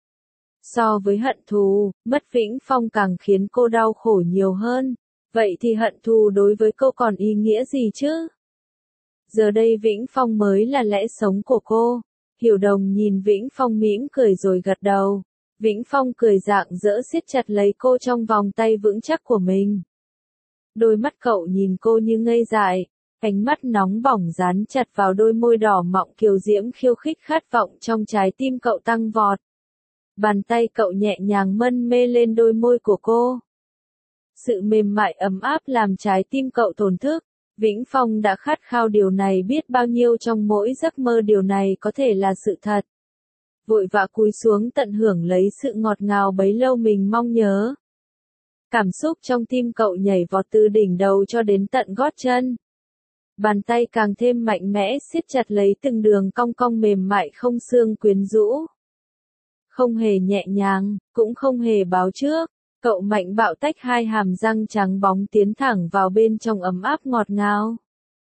A: So với hận thù, mất Vĩnh Phong càng khiến cô đau khổ nhiều hơn. Vậy thì hận thù đối với cô còn ý nghĩa gì chứ? Giờ đây Vĩnh Phong mới là lẽ sống của cô. Hiểu Đồng nhìn Vĩnh Phong mỉm cười rồi gật đầu. Vĩnh Phong cười rạng rỡ siết chặt lấy cô trong vòng tay vững chắc của mình. Đôi mắt cậu nhìn cô như ngây dại, ánh mắt nóng bỏng dán chặt vào đôi môi đỏ mọng kiều diễm khiêu khích, khát vọng trong trái tim cậu tăng vọt. Bàn tay cậu nhẹ nhàng mân mê lên đôi môi của cô. Sự mềm mại ấm áp làm trái tim cậu thổn thức. Vĩnh Phong đã khát khao điều này biết bao nhiêu trong mỗi giấc mơ điều này có thể là sự thật. Vội vã cúi xuống tận hưởng lấy sự ngọt ngào bấy lâu mình mong nhớ. Cảm xúc trong tim cậu nhảy vọt từ đỉnh đầu cho đến tận gót chân. Bàn tay càng thêm mạnh mẽ siết chặt lấy từng đường cong cong mềm mại không xương quyến rũ. Không hề nhẹ nhàng, cũng không hề báo trước. Cậu mạnh bạo tách hai hàm răng trắng bóng tiến thẳng vào bên trong ấm áp ngọt ngào.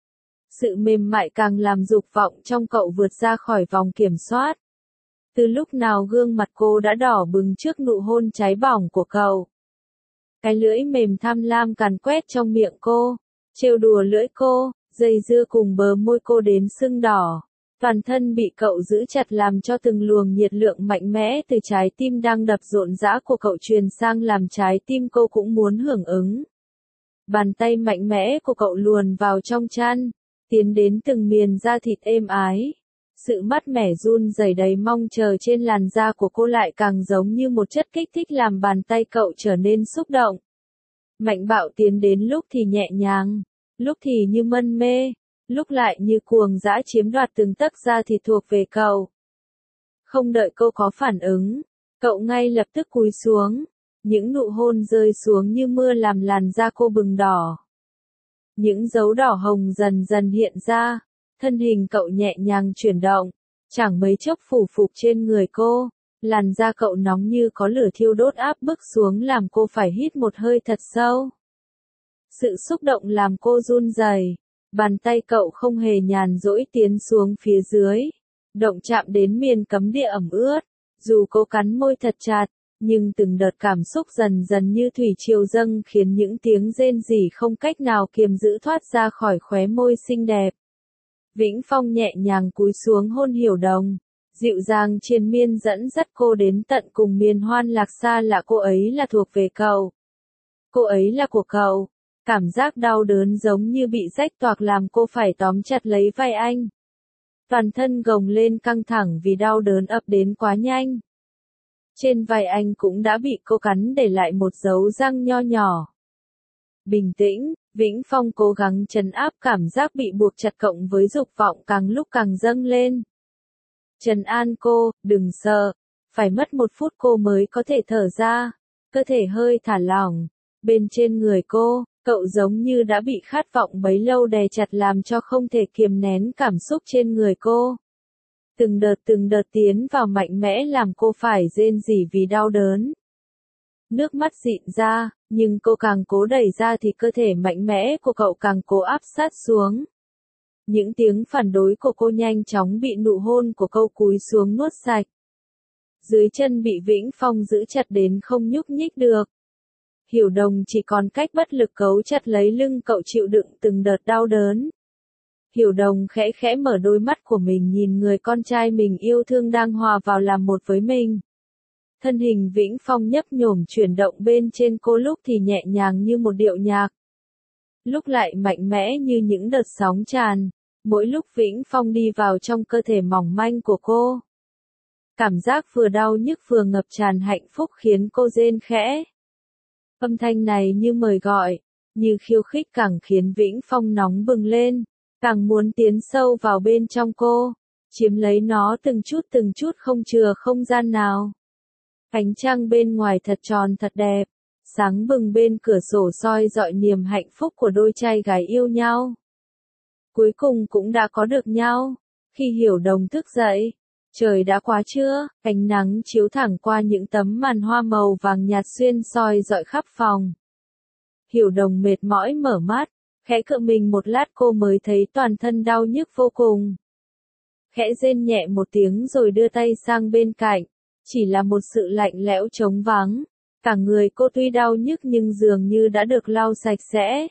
A: Sự mềm mại càng làm dục vọng trong cậu vượt ra khỏi vòng kiểm soát. Từ lúc nào gương mặt cô đã đỏ bừng trước nụ hôn cháy bỏng của cậu. Cái lưỡi mềm tham lam càn quét trong miệng cô, trêu đùa lưỡi cô, dây dưa cùng bờ môi cô đến sưng đỏ. Toàn thân bị cậu giữ chặt làm cho từng luồng nhiệt lượng mạnh mẽ từ trái tim đang đập rộn rã của cậu truyền sang làm trái tim cô cũng muốn hưởng ứng. Bàn tay mạnh mẽ của cậu luồn vào trong chăn, tiến đến từng miền da thịt êm ái. Sự mát mẻ run rẩy đầy mong chờ trên làn da của cô lại càng giống như một chất kích thích làm bàn tay cậu trở nên xúc động. Mạnh bạo tiến đến lúc thì nhẹ nhàng, lúc thì như mân mê, lúc lại như cuồng dã chiếm đoạt từng tấc da thịt thuộc về cậu. Không đợi cô có phản ứng, cậu ngay lập tức cúi xuống, những nụ hôn rơi xuống như mưa làm làn da cô bừng đỏ. Những dấu đỏ hồng dần dần hiện ra, thân hình cậu nhẹ nhàng chuyển động, chẳng mấy chốc phủ phục trên người cô, làn da cậu nóng như có lửa thiêu đốt áp bức xuống làm cô phải hít một hơi thật sâu. Sự xúc động làm cô run rẩy. Bàn tay cậu không hề nhàn rỗi tiến xuống phía dưới, động chạm đến miền cấm địa ẩm ướt. Dù cô cắn môi thật chặt, nhưng từng đợt cảm xúc dần dần như thủy triều dâng khiến những tiếng rên rỉ không cách nào kiềm giữ thoát ra khỏi khóe môi xinh đẹp. Vĩnh Phong nhẹ nhàng cúi xuống hôn Hiểu Đồng, dịu dàng triền miên dẫn dắt cô đến tận cùng miền hoan lạc xa lạ. Cô ấy là thuộc về cậu. Cô ấy là của cậu. Cảm giác đau đớn giống như bị rách toạc làm cô phải tóm chặt lấy vai anh. Toàn thân gồng lên căng thẳng vì đau đớn ập đến quá nhanh. Trên vai anh cũng đã bị cô cắn để lại một dấu răng nho nhỏ. Bình tĩnh, Vĩnh Phong cố gắng trấn áp cảm giác bị buộc chặt cộng với dục vọng càng lúc càng dâng lên. Trấn an cô, đừng sợ, phải mất 1 phút cô mới có thể thở ra, cơ thể hơi thả lỏng. Bên trên người cô, Cậu giống như đã bị khát vọng bấy lâu đè chặt làm cho không thể kiềm nén cảm xúc trên người cô. Từng đợt tiến vào mạnh mẽ làm cô phải rên rỉ vì đau đớn. Nước mắt rịn ra, nhưng cô càng cố đẩy ra thì cơ thể mạnh mẽ của cậu càng cố áp sát xuống. Những tiếng phản đối của cô nhanh chóng bị nụ hôn của cậu cúi xuống nuốt sạch. Dưới chân bị Vĩnh Phong giữ chặt đến không nhúc nhích được. Hiểu Đồng chỉ còn cách bất lực cấu chặt lấy lưng cậu chịu đựng từng đợt đau đớn. Hiểu Đồng khẽ khẽ mở đôi mắt của mình nhìn người con trai mình yêu thương đang hòa vào làm một với mình. Thân hình Vĩnh Phong nhấp nhổm chuyển động bên trên cô lúc thì nhẹ nhàng như một điệu nhạc. Lúc lại mạnh mẽ như những đợt sóng tràn, mỗi lúc Vĩnh Phong đi vào trong cơ thể mỏng manh của cô. Cảm giác vừa đau nhức vừa ngập tràn hạnh phúc khiến cô rên khẽ. Âm thanh này như mời gọi, như khiêu khích càng khiến Vĩnh Phong nóng bừng lên, càng muốn tiến sâu vào bên trong cô, chiếm lấy nó từng chút không chừa không gian nào. Ánh trăng bên ngoài thật tròn thật đẹp, sáng bừng bên cửa sổ soi dọi niềm hạnh phúc của đôi trai gái yêu nhau. Cuối cùng cũng đã có được nhau. Khi Hiểu Đồng thức dậy, trời đã quá trưa, ánh nắng chiếu thẳng qua những tấm màn hoa màu vàng nhạt xuyên soi dọi khắp phòng. Hiểu Đồng mệt mỏi mở mắt, khẽ cựa mình một lát cô mới thấy toàn thân đau nhức vô cùng. Khẽ rên nhẹ một tiếng rồi đưa tay sang bên cạnh, chỉ là một sự lạnh lẽo trống vắng. Cả người cô tuy đau nhức nhưng dường như đã được lau sạch sẽ.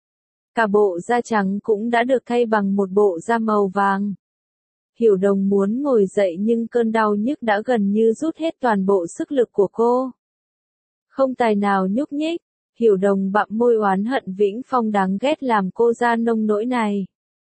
A: Cả bộ da trắng cũng đã được thay bằng một bộ da màu vàng. Hiểu Đồng muốn ngồi dậy nhưng cơn đau nhức đã gần như rút hết toàn bộ sức lực của cô. Không tài nào nhúc nhích, Hiểu Đồng bặm môi oán hận Vĩnh Phong đáng ghét làm cô ra nông nỗi này.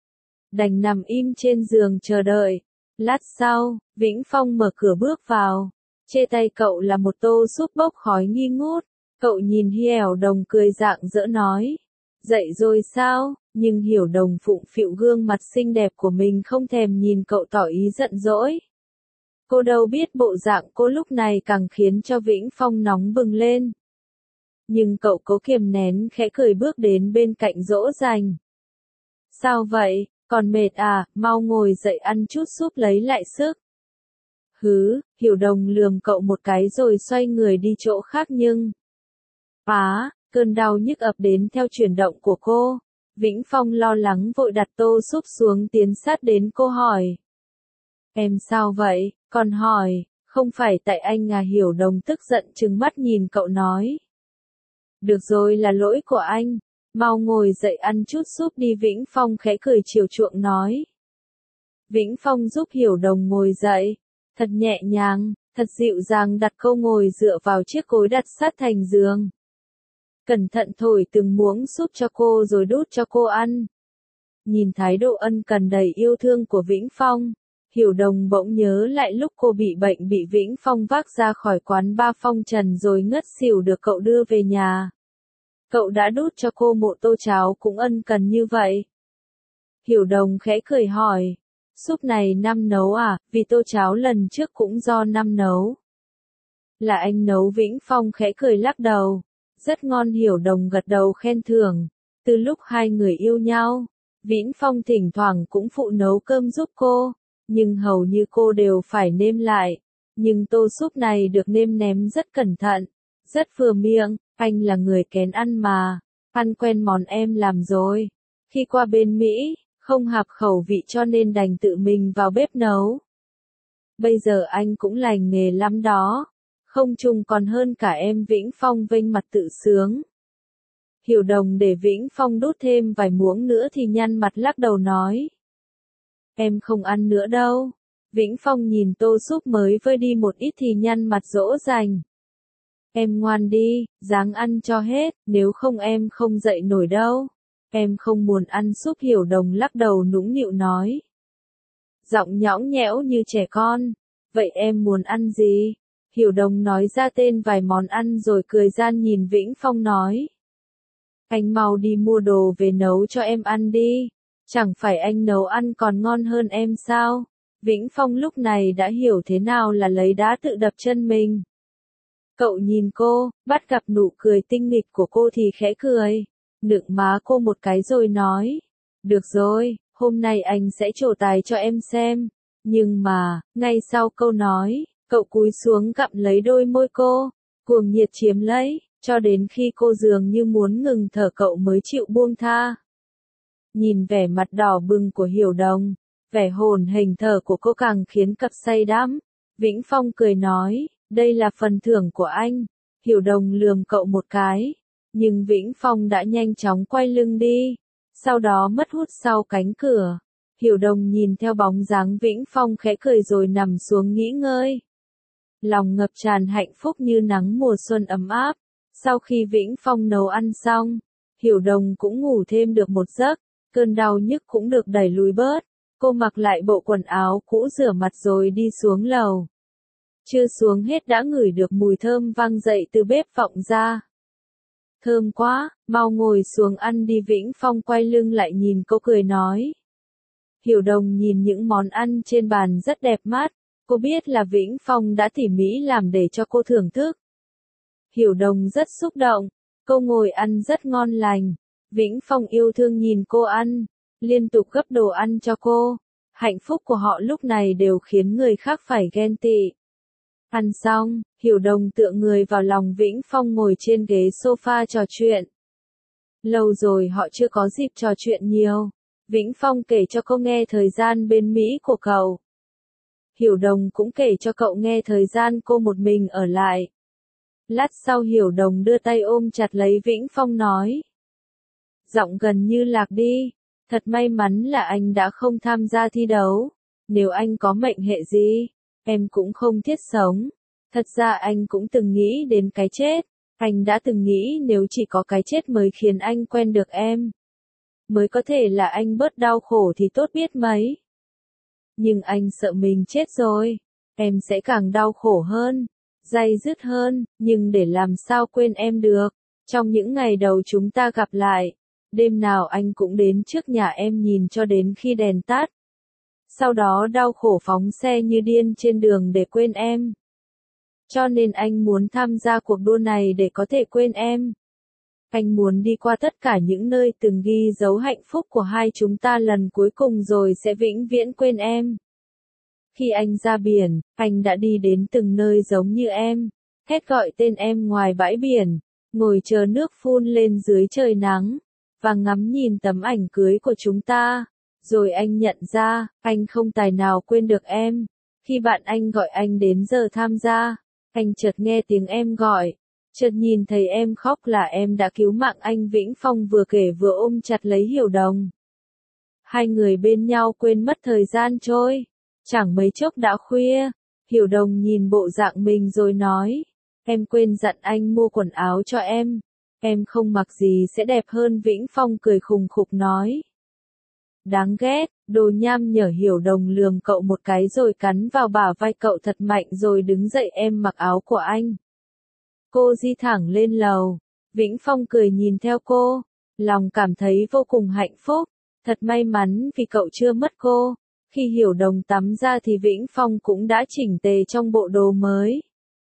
A: Đành nằm im trên giường chờ đợi. Lát sau, Vĩnh Phong mở cửa bước vào. Trên tay cậu là một tô súp bốc khói nghi ngút. Cậu nhìn Hiểu Đồng cười rạng rỡ nói. Dậy rồi sao? Nhưng Hiểu Đồng phụng phịu gương mặt xinh đẹp của mình không thèm nhìn cậu tỏ ý giận dỗi. Cô đâu biết bộ dạng cô lúc này càng khiến cho Vĩnh Phong nóng bừng lên. Nhưng cậu cố kiềm nén khẽ cười bước đến bên cạnh dỗ dành. Sao vậy, còn mệt à, mau ngồi dậy ăn chút súp lấy lại sức. Hiểu Đồng lườm cậu một cái rồi xoay người đi chỗ khác nhưng... cơn đau nhức ập đến theo chuyển động của cô. Vĩnh Phong lo lắng vội đặt tô súp xuống tiến sát đến cô hỏi. Em sao vậy, còn hỏi, không phải tại anh à? Hiểu Đồng tức giận trừng mắt nhìn cậu nói. Được rồi, là lỗi của anh, mau ngồi dậy ăn chút súp đi. Vĩnh Phong khẽ cười chiều chuộng nói. Vĩnh Phong giúp Hiểu Đồng ngồi dậy, thật nhẹ nhàng, thật dịu dàng đặt cô ngồi dựa vào chiếc gối đặt sát thành giường. Cẩn thận thổi từng muỗng súp cho cô rồi đút cho cô ăn. Nhìn thái độ ân cần đầy yêu thương của Vĩnh Phong, Hiểu Đồng bỗng nhớ lại lúc cô bị bệnh bị Vĩnh Phong vác ra khỏi quán ba phong trần rồi ngất xỉu được cậu đưa về nhà. Cậu đã đút cho cô một tô cháo cũng ân cần như vậy. Hiểu Đồng khẽ cười hỏi, súp này Năm nấu à? Vì tô cháo lần trước cũng do Năm nấu. Là anh nấu. Vĩnh Phong khẽ cười lắc đầu. Rất ngon. Hiểu Đồng gật đầu khen thưởng. Từ lúc hai người yêu nhau, Vĩnh Phong thỉnh thoảng cũng phụ nấu cơm giúp cô, nhưng hầu như cô đều phải nêm lại. Nhưng tô súp này được nêm nếm rất cẩn thận, rất vừa miệng. Anh là người kén ăn mà, ăn quen món em làm rồi. Khi qua bên Mỹ, không hợp khẩu vị cho nên đành tự mình vào bếp nấu. Bây giờ anh cũng lành nghề lắm đó, không chung còn hơn cả em. Vĩnh Phong vênh mặt tự sướng. Hiểu Đồng để Vĩnh Phong đút thêm vài muỗng nữa thì nhăn mặt lắc đầu nói. Em không ăn nữa đâu. Vĩnh Phong nhìn tô súp mới vơi đi một ít thì nhăn mặt dỗ dành. Em ngoan đi, ráng ăn cho hết, nếu không em không dậy nổi đâu. Em không muốn ăn súp. Hiểu Đồng lắc đầu nũng nịu nói. Giọng nhõng nhẽo như trẻ con. Vậy em muốn ăn gì? Hiểu Đồng nói ra tên vài món ăn rồi cười gian nhìn Vĩnh Phong nói. Anh mau đi mua đồ về nấu cho em ăn đi. Chẳng phải anh nấu ăn còn ngon hơn em sao? Vĩnh Phong lúc này đã hiểu thế nào là lấy đá tự đập chân mình. Cậu nhìn cô, bắt gặp nụ cười tinh nghịch của cô thì khẽ cười. nựng má cô một cái rồi nói, được rồi, hôm nay anh sẽ trổ tài cho em xem. Nhưng mà, ngay sau câu nói, cậu cúi xuống gặm lấy đôi môi cô, cuồng nhiệt chiếm lấy, cho đến khi cô dường như muốn ngừng thở cậu mới chịu buông tha. Nhìn vẻ mặt đỏ bừng của Hiểu Đồng, vẻ hồn hển thở của cô càng khiến cặp say đắm. Vĩnh Phong cười nói, đây là phần thưởng của anh. Hiểu Đồng lườm cậu một cái, nhưng Vĩnh Phong đã nhanh chóng quay lưng đi, sau đó mất hút sau cánh cửa. Hiểu Đồng nhìn theo bóng dáng Vĩnh Phong khẽ cười rồi nằm xuống nghỉ ngơi. Lòng ngập tràn hạnh phúc như nắng mùa xuân ấm áp. Sau khi Vĩnh Phong nấu ăn xong, Hiểu Đồng cũng ngủ thêm được một giấc, cơn đau nhức cũng được đẩy lùi bớt. Cô mặc lại bộ quần áo cũ rửa mặt rồi đi xuống lầu. Chưa xuống hết đã ngửi được mùi thơm vang dậy từ bếp vọng ra. Thơm quá, mau ngồi xuống ăn đi. Vĩnh Phong quay lưng lại nhìn cô cười nói. Hiểu Đồng nhìn những món ăn trên bàn rất đẹp mắt, cô biết là Vĩnh Phong đã tỉ mỉ làm để cho cô thưởng thức. Hiểu Đồng rất xúc động, cô ngồi ăn rất ngon lành. Vĩnh Phong yêu thương nhìn cô ăn, liên tục gấp đồ ăn cho cô. Hạnh phúc của họ lúc này đều khiến người khác phải ghen tị. Ăn xong, Hiểu Đồng tựa người vào lòng Vĩnh Phong ngồi trên ghế sofa trò chuyện. Lâu rồi họ chưa có dịp trò chuyện nhiều. Vĩnh Phong kể cho cô nghe thời gian bên Mỹ của cậu. Hiểu Đồng cũng kể cho cậu nghe thời gian cô một mình ở lại. Lát sau Hiểu Đồng đưa tay ôm chặt lấy Vĩnh Phong nói. Giọng gần như lạc đi. Thật may mắn là anh đã không tham gia thi đấu. Nếu anh có mệnh hệ gì, em cũng không thiết sống. Thật ra anh cũng từng nghĩ đến cái chết. Anh đã từng nghĩ nếu chỉ có cái chết mới khiến anh quen được em, mới có thể là anh bớt đau khổ thì tốt biết mấy. Nhưng anh sợ mình chết rồi, em sẽ càng đau khổ hơn, day dứt hơn, nhưng để làm sao quên em được. Trong những ngày đầu chúng ta gặp lại, đêm nào anh cũng đến trước nhà em nhìn cho đến khi đèn tắt. Sau đó đau khổ phóng xe như điên trên đường để quên em. Cho nên anh muốn tham gia cuộc đua này để có thể quên em. Anh muốn đi qua tất cả những nơi từng ghi dấu hạnh phúc của hai chúng ta lần cuối cùng rồi sẽ vĩnh viễn quên em. Khi anh ra biển, anh đã đi đến từng nơi giống như em, hét gọi tên em ngoài bãi biển, ngồi chờ nước phun lên dưới trời nắng, và ngắm nhìn tấm ảnh cưới của chúng ta. Rồi anh nhận ra, anh không tài nào quên được em. Khi bạn anh gọi anh đến giờ tham gia, anh chợt nghe tiếng em gọi. Chợt nhìn thấy em khóc là em đã cứu mạng anh. Vĩnh Phong vừa kể vừa ôm chặt lấy Hiểu Đồng. Hai người bên nhau quên mất thời gian trôi. Chẳng mấy chốc đã khuya. Hiểu Đồng nhìn bộ dạng mình rồi nói. Em quên dặn anh mua quần áo cho em. Em không mặc gì sẽ đẹp hơn. Vĩnh Phong cười khùng khục nói. Đáng ghét, đồ nham nhở. Hiểu Đồng lườm cậu một cái rồi cắn vào bả vai cậu thật mạnh rồi đứng dậy. Em mặc áo của anh. Cô đi thẳng lên lầu. Vĩnh Phong cười nhìn theo cô, lòng cảm thấy vô cùng hạnh phúc. Thật may mắn vì cậu chưa mất cô. Khi Hiểu Đồng tắm ra thì Vĩnh Phong cũng đã chỉnh tề trong bộ đồ mới.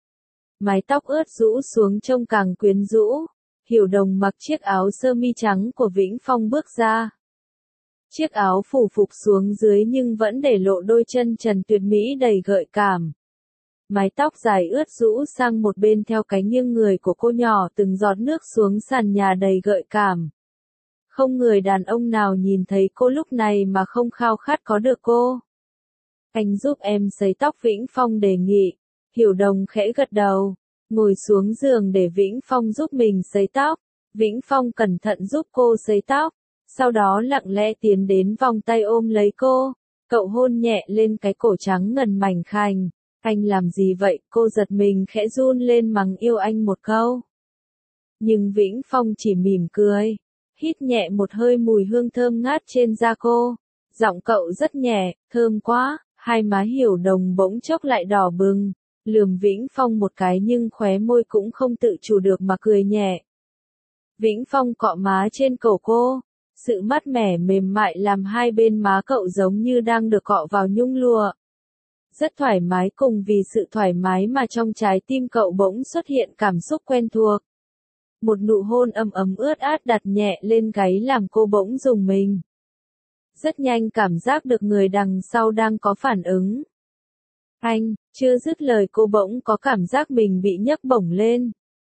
A: Mái tóc ướt rũ xuống trông càng quyến rũ. Hiểu Đồng mặc chiếc áo sơ mi trắng của Vĩnh Phong bước ra. Chiếc áo phủ phục xuống dưới nhưng vẫn để lộ đôi chân trần tuyệt mỹ đầy gợi cảm. Mái tóc dài ướt rũ sang một bên theo cái nghiêng người của cô nhỏ từng giọt nước xuống sàn nhà đầy gợi cảm. Không người đàn ông nào nhìn thấy cô lúc này mà không khao khát có được cô. Anh giúp em sấy tóc. Vĩnh Phong đề nghị. Hiểu Đồng khẽ gật đầu, ngồi xuống giường để Vĩnh Phong giúp mình sấy tóc. Vĩnh Phong cẩn thận giúp cô sấy tóc, sau đó lặng lẽ tiến đến vòng tay ôm lấy cô. Cậu hôn nhẹ lên cái cổ trắng ngần mảnh khảnh. Anh làm gì vậy? Cô giật mình khẽ run lên mắng yêu anh một câu. Nhưng Vĩnh Phong chỉ mỉm cười, hít nhẹ một hơi mùi hương thơm ngát trên da cô. Giọng cậu rất nhẹ, thơm quá. Hai má Hiểu Đồng bỗng chốc lại đỏ bừng, lườm Vĩnh Phong một cái nhưng khóe môi cũng không tự chủ được mà cười nhẹ. Vĩnh Phong cọ má trên cổ cô, sự mát mẻ mềm mại làm hai bên má cậu giống như đang được cọ vào nhung lụa. Rất thoải mái, cùng vì sự thoải mái mà trong trái tim cậu bỗng xuất hiện cảm xúc quen thuộc. Một nụ hôn ấm ấm ướt át đặt nhẹ lên gáy làm cô bỗng rùng mình. Rất nhanh cảm giác được người đằng sau đang có phản ứng. Anh, chưa dứt lời cô bỗng có cảm giác mình bị nhấc bổng lên.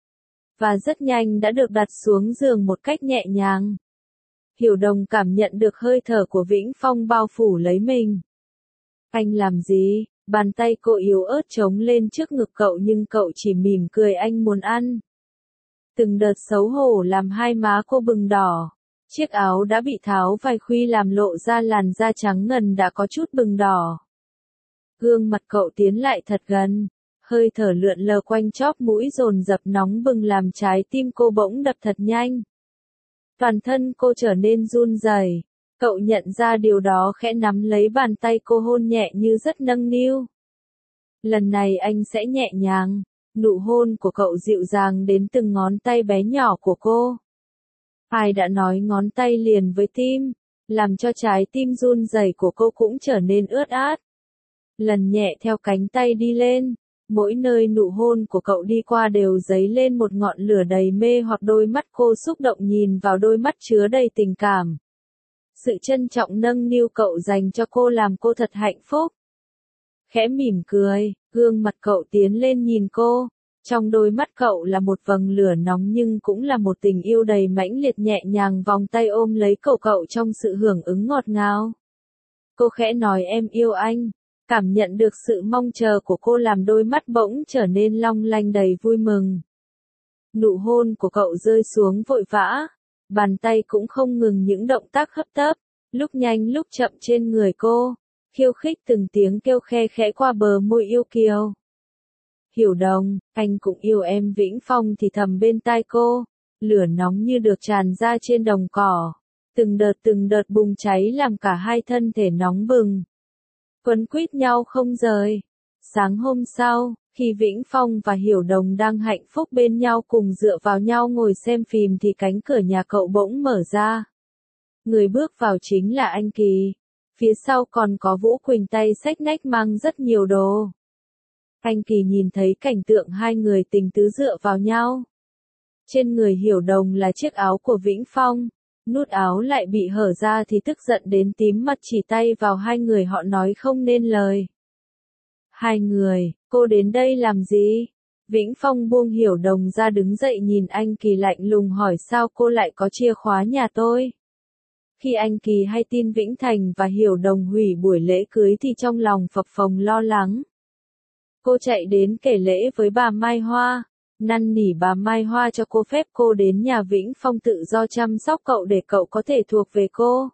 A: Và rất nhanh đã được đặt xuống giường một cách nhẹ nhàng. Hiểu Đồng cảm nhận được hơi thở của Vĩnh Phong bao phủ lấy mình. Anh làm gì? Bàn tay cô yếu ớt chống lên trước ngực cậu nhưng cậu chỉ mỉm cười anh muốn ăn. Từng đợt xấu hổ làm hai má cô bừng đỏ. Chiếc áo đã bị tháo vài khuy làm lộ ra làn da trắng ngần đã có chút bừng đỏ. Gương mặt cậu tiến lại thật gần. Hơi thở lượn lờ quanh chóp mũi dồn dập nóng bừng làm trái tim cô bỗng đập thật nhanh. Toàn thân cô trở nên run rẩy. Cậu nhận ra điều đó khẽ nắm lấy bàn tay cô hôn nhẹ như rất nâng niu. Lần này anh sẽ nhẹ nhàng. Nụ hôn của cậu dịu dàng đến từng ngón tay bé nhỏ của cô. Ai đã nói ngón tay liền với tim, làm cho trái tim run rẩy của cô cũng trở nên ướt át. Lần nhẹ theo cánh tay đi lên, mỗi nơi nụ hôn của cậu đi qua đều dấy lên một ngọn lửa đầy mê hoặc đôi mắt cô xúc động nhìn vào đôi mắt chứa đầy tình cảm. Sự trân trọng nâng niu cậu dành cho cô làm cô thật hạnh phúc. Khẽ mỉm cười, gương mặt cậu tiến lên nhìn cô. Trong đôi mắt cậu là một vầng lửa nóng nhưng cũng là một tình yêu đầy mãnh liệt nhẹ nhàng vòng tay ôm lấy cậu trong sự hưởng ứng ngọt ngào. Cô khẽ nói em yêu anh. Cảm nhận được sự mong chờ của cô làm đôi mắt bỗng trở nên long lanh đầy vui mừng. Nụ hôn của cậu rơi xuống vội vã. Bàn tay cũng không ngừng những động tác hấp tấp, lúc nhanh lúc chậm trên người cô. Khiêu khích từng tiếng kêu khe khẽ qua bờ môi yêu kiều. Hiểu Đồng, anh cũng yêu em Vĩnh Phong thì thầm bên tai cô. Lửa nóng như được tràn ra trên đồng cỏ. Từng đợt bùng cháy làm cả hai thân thể nóng bừng. Quấn quýt nhau không rời. Sáng hôm sau, khi Vĩnh Phong và Hiểu Đồng đang hạnh phúc bên nhau cùng dựa vào nhau ngồi xem phim thì cánh cửa nhà cậu bỗng mở ra. Người bước vào chính là anh Kỳ. Phía sau còn có Vũ Quỳnh tay xách nách mang rất nhiều đồ. Anh Kỳ nhìn thấy cảnh tượng hai người tình tứ dựa vào nhau. Trên người Hiểu Đồng là chiếc áo của Vĩnh Phong. Nút áo lại bị hở ra thì tức giận đến tím mặt chỉ tay vào hai người họ nói không nên lời. Hai người, cô đến đây làm gì? Vĩnh Phong buông Hiểu Đồng ra đứng dậy nhìn anh Kỳ lạnh lùng hỏi sao cô lại có chìa khóa nhà tôi? Khi anh Kỳ hay tin Vĩnh Thành và Hiểu Đồng hủy buổi lễ cưới thì trong lòng phập phồng lo lắng. Cô chạy đến kể lễ với bà Mai Hoa, năn nỉ bà Mai Hoa cho cô phép cô đến nhà Vĩnh Phong tự do chăm sóc cậu để cậu có thể thuộc về cô.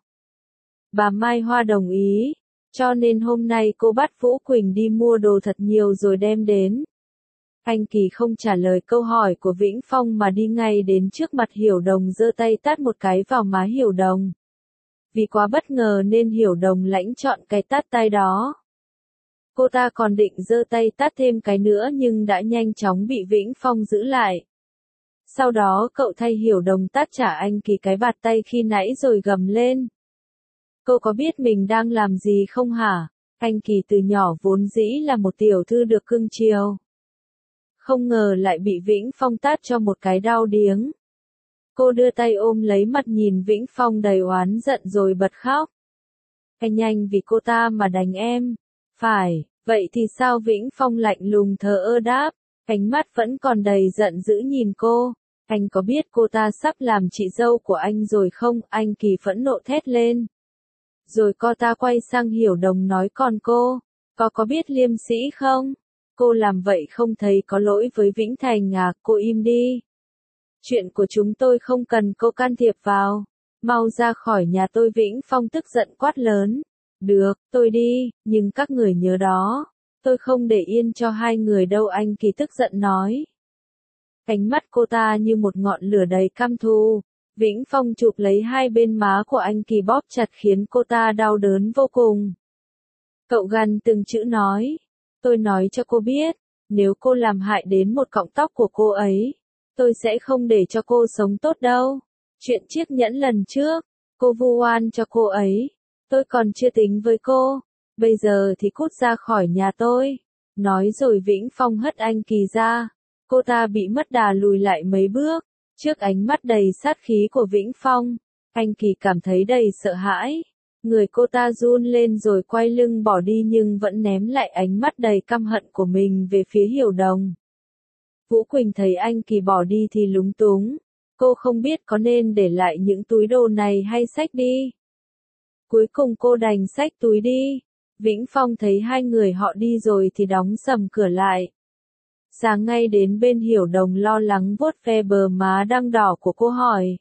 A: Bà Mai Hoa đồng ý, cho nên hôm nay cô bắt Vũ Quỳnh đi mua đồ thật nhiều rồi đem đến. Anh Kỳ không trả lời câu hỏi của Vĩnh Phong mà đi ngay đến trước mặt Hiểu Đồng giơ tay tát một cái vào má Hiểu Đồng. Vì quá bất ngờ nên Hiểu Đồng lãnh chọn cái tát tay đó. Cô ta còn định giơ tay tát thêm cái nữa nhưng đã nhanh chóng bị Vĩnh Phong giữ lại. Sau đó cậu thay Hiểu Đồng tát trả anh Kỳ cái bạt tay khi nãy rồi gầm lên. Cô có biết mình đang làm gì không hả? Anh Kỳ từ nhỏ vốn dĩ là một tiểu thư được cưng chiều. Không ngờ lại bị Vĩnh Phong tát cho một cái đau điếng. Cô đưa tay ôm lấy mặt nhìn Vĩnh Phong đầy oán giận rồi bật khóc. Anh nhanh vì cô ta mà đánh em. Phải, vậy thì sao? Vĩnh Phong lạnh lùng thờ ơ đáp, ánh mắt vẫn còn đầy giận dữ nhìn cô. Anh có biết cô ta sắp làm chị dâu của anh rồi không? Anh Kỳ phẫn nộ thét lên. Rồi cô ta quay sang Hiểu Đồng nói còn cô, có biết liêm sĩ không? Cô làm vậy không thấy có lỗi với Vĩnh Thành à? Cô im đi. Chuyện của chúng tôi không cần cô can thiệp vào. Mau ra khỏi nhà tôi. Vĩnh Phong tức giận quát lớn. Được, tôi đi, nhưng các người nhớ đó, tôi không để yên cho hai người đâu. Anh Kỳ tức giận nói. Ánh mắt cô ta như một ngọn lửa đầy căm thù. Vĩnh Phong chụp lấy hai bên má của anh Kỳ bóp chặt khiến cô ta đau đớn vô cùng. Cậu gằn từng chữ nói. Tôi nói cho cô biết, nếu cô làm hại đến một cọng tóc của cô ấy, tôi sẽ không để cho cô sống tốt đâu. Chuyện chiếc nhẫn lần trước, cô vu oan cho cô ấy. Tôi còn chưa tính với cô. Bây giờ thì cút ra khỏi nhà tôi. Nói rồi Vĩnh Phong hất anh Kỳ ra. Cô ta bị mất đà lùi lại mấy bước. Trước ánh mắt đầy sát khí của Vĩnh Phong, anh Kỳ cảm thấy đầy sợ hãi. Người cô ta run lên rồi quay lưng bỏ đi nhưng vẫn ném lại ánh mắt đầy căm hận của mình về phía Hiểu Đồng. Vũ Quỳnh thấy anh Kỳ bỏ đi thì lúng túng. Cô không biết có nên để lại những túi đồ này hay xách đi. Cuối cùng cô đành xách túi đi. Vĩnh Phong thấy hai người họ đi rồi thì đóng sầm cửa lại. Sáng ngay đến bên Hiểu Đồng lo lắng vuốt ve bờ má đang đỏ của cô hỏi.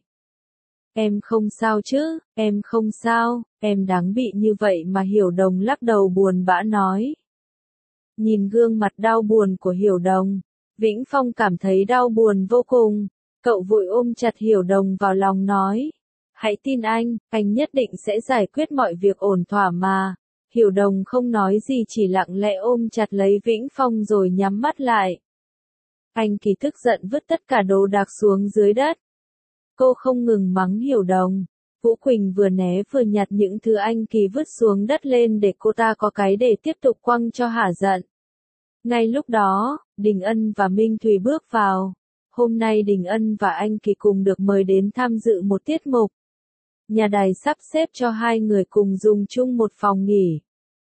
A: Em không sao chứ, em không sao, em đáng bị như vậy mà. Hiểu Đồng lắc đầu buồn bã nói. Nhìn gương mặt đau buồn của Hiểu Đồng, Vĩnh Phong cảm thấy đau buồn vô cùng. Cậu vội ôm chặt Hiểu Đồng vào lòng nói. Hãy tin anh nhất định sẽ giải quyết mọi việc ổn thỏa mà. Hiểu Đồng không nói gì chỉ lặng lẽ ôm chặt lấy Vĩnh Phong rồi nhắm mắt lại. Anh Kỳ tức giận vứt tất cả đồ đạc xuống dưới đất. Cô không ngừng mắng Hiểu Đồng. Vũ Quỳnh vừa né vừa nhặt những thứ anh Kỳ vứt xuống đất lên để cô ta có cái để tiếp tục quăng cho hả giận. Ngay lúc đó, Đình Ân và Minh Thùy bước vào. Hôm nay Đình Ân và anh Kỳ cùng được mời đến tham dự một tiết mục. Nhà đài sắp xếp cho hai người cùng dùng chung một phòng nghỉ.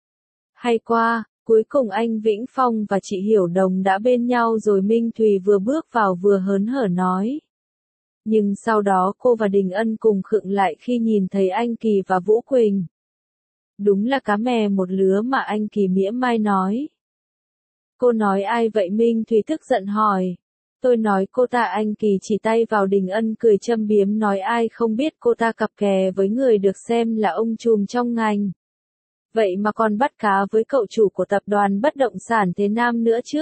A: Hay quá, cuối cùng anh Vĩnh Phong và chị Hiểu Đồng đã bên nhau rồi. Minh Thùy vừa bước vào vừa hớn hở nói. Nhưng sau đó cô và Đình Ân cùng khựng lại khi nhìn thấy anh Kỳ và Vũ Quỳnh. Đúng là cá mè một lứa mà. Anh Kỳ mỉa mai nói. Cô nói ai vậy? Minh Thùy tức giận hỏi. Tôi nói cô ta. Anh Kỳ chỉ tay vào Đình Ân cười châm biếm nói ai không biết cô ta cặp kè với người được xem là ông trùm trong ngành. Vậy mà còn bắt cá với cậu chủ của tập đoàn bất động sản Thế Nam nữa chứ.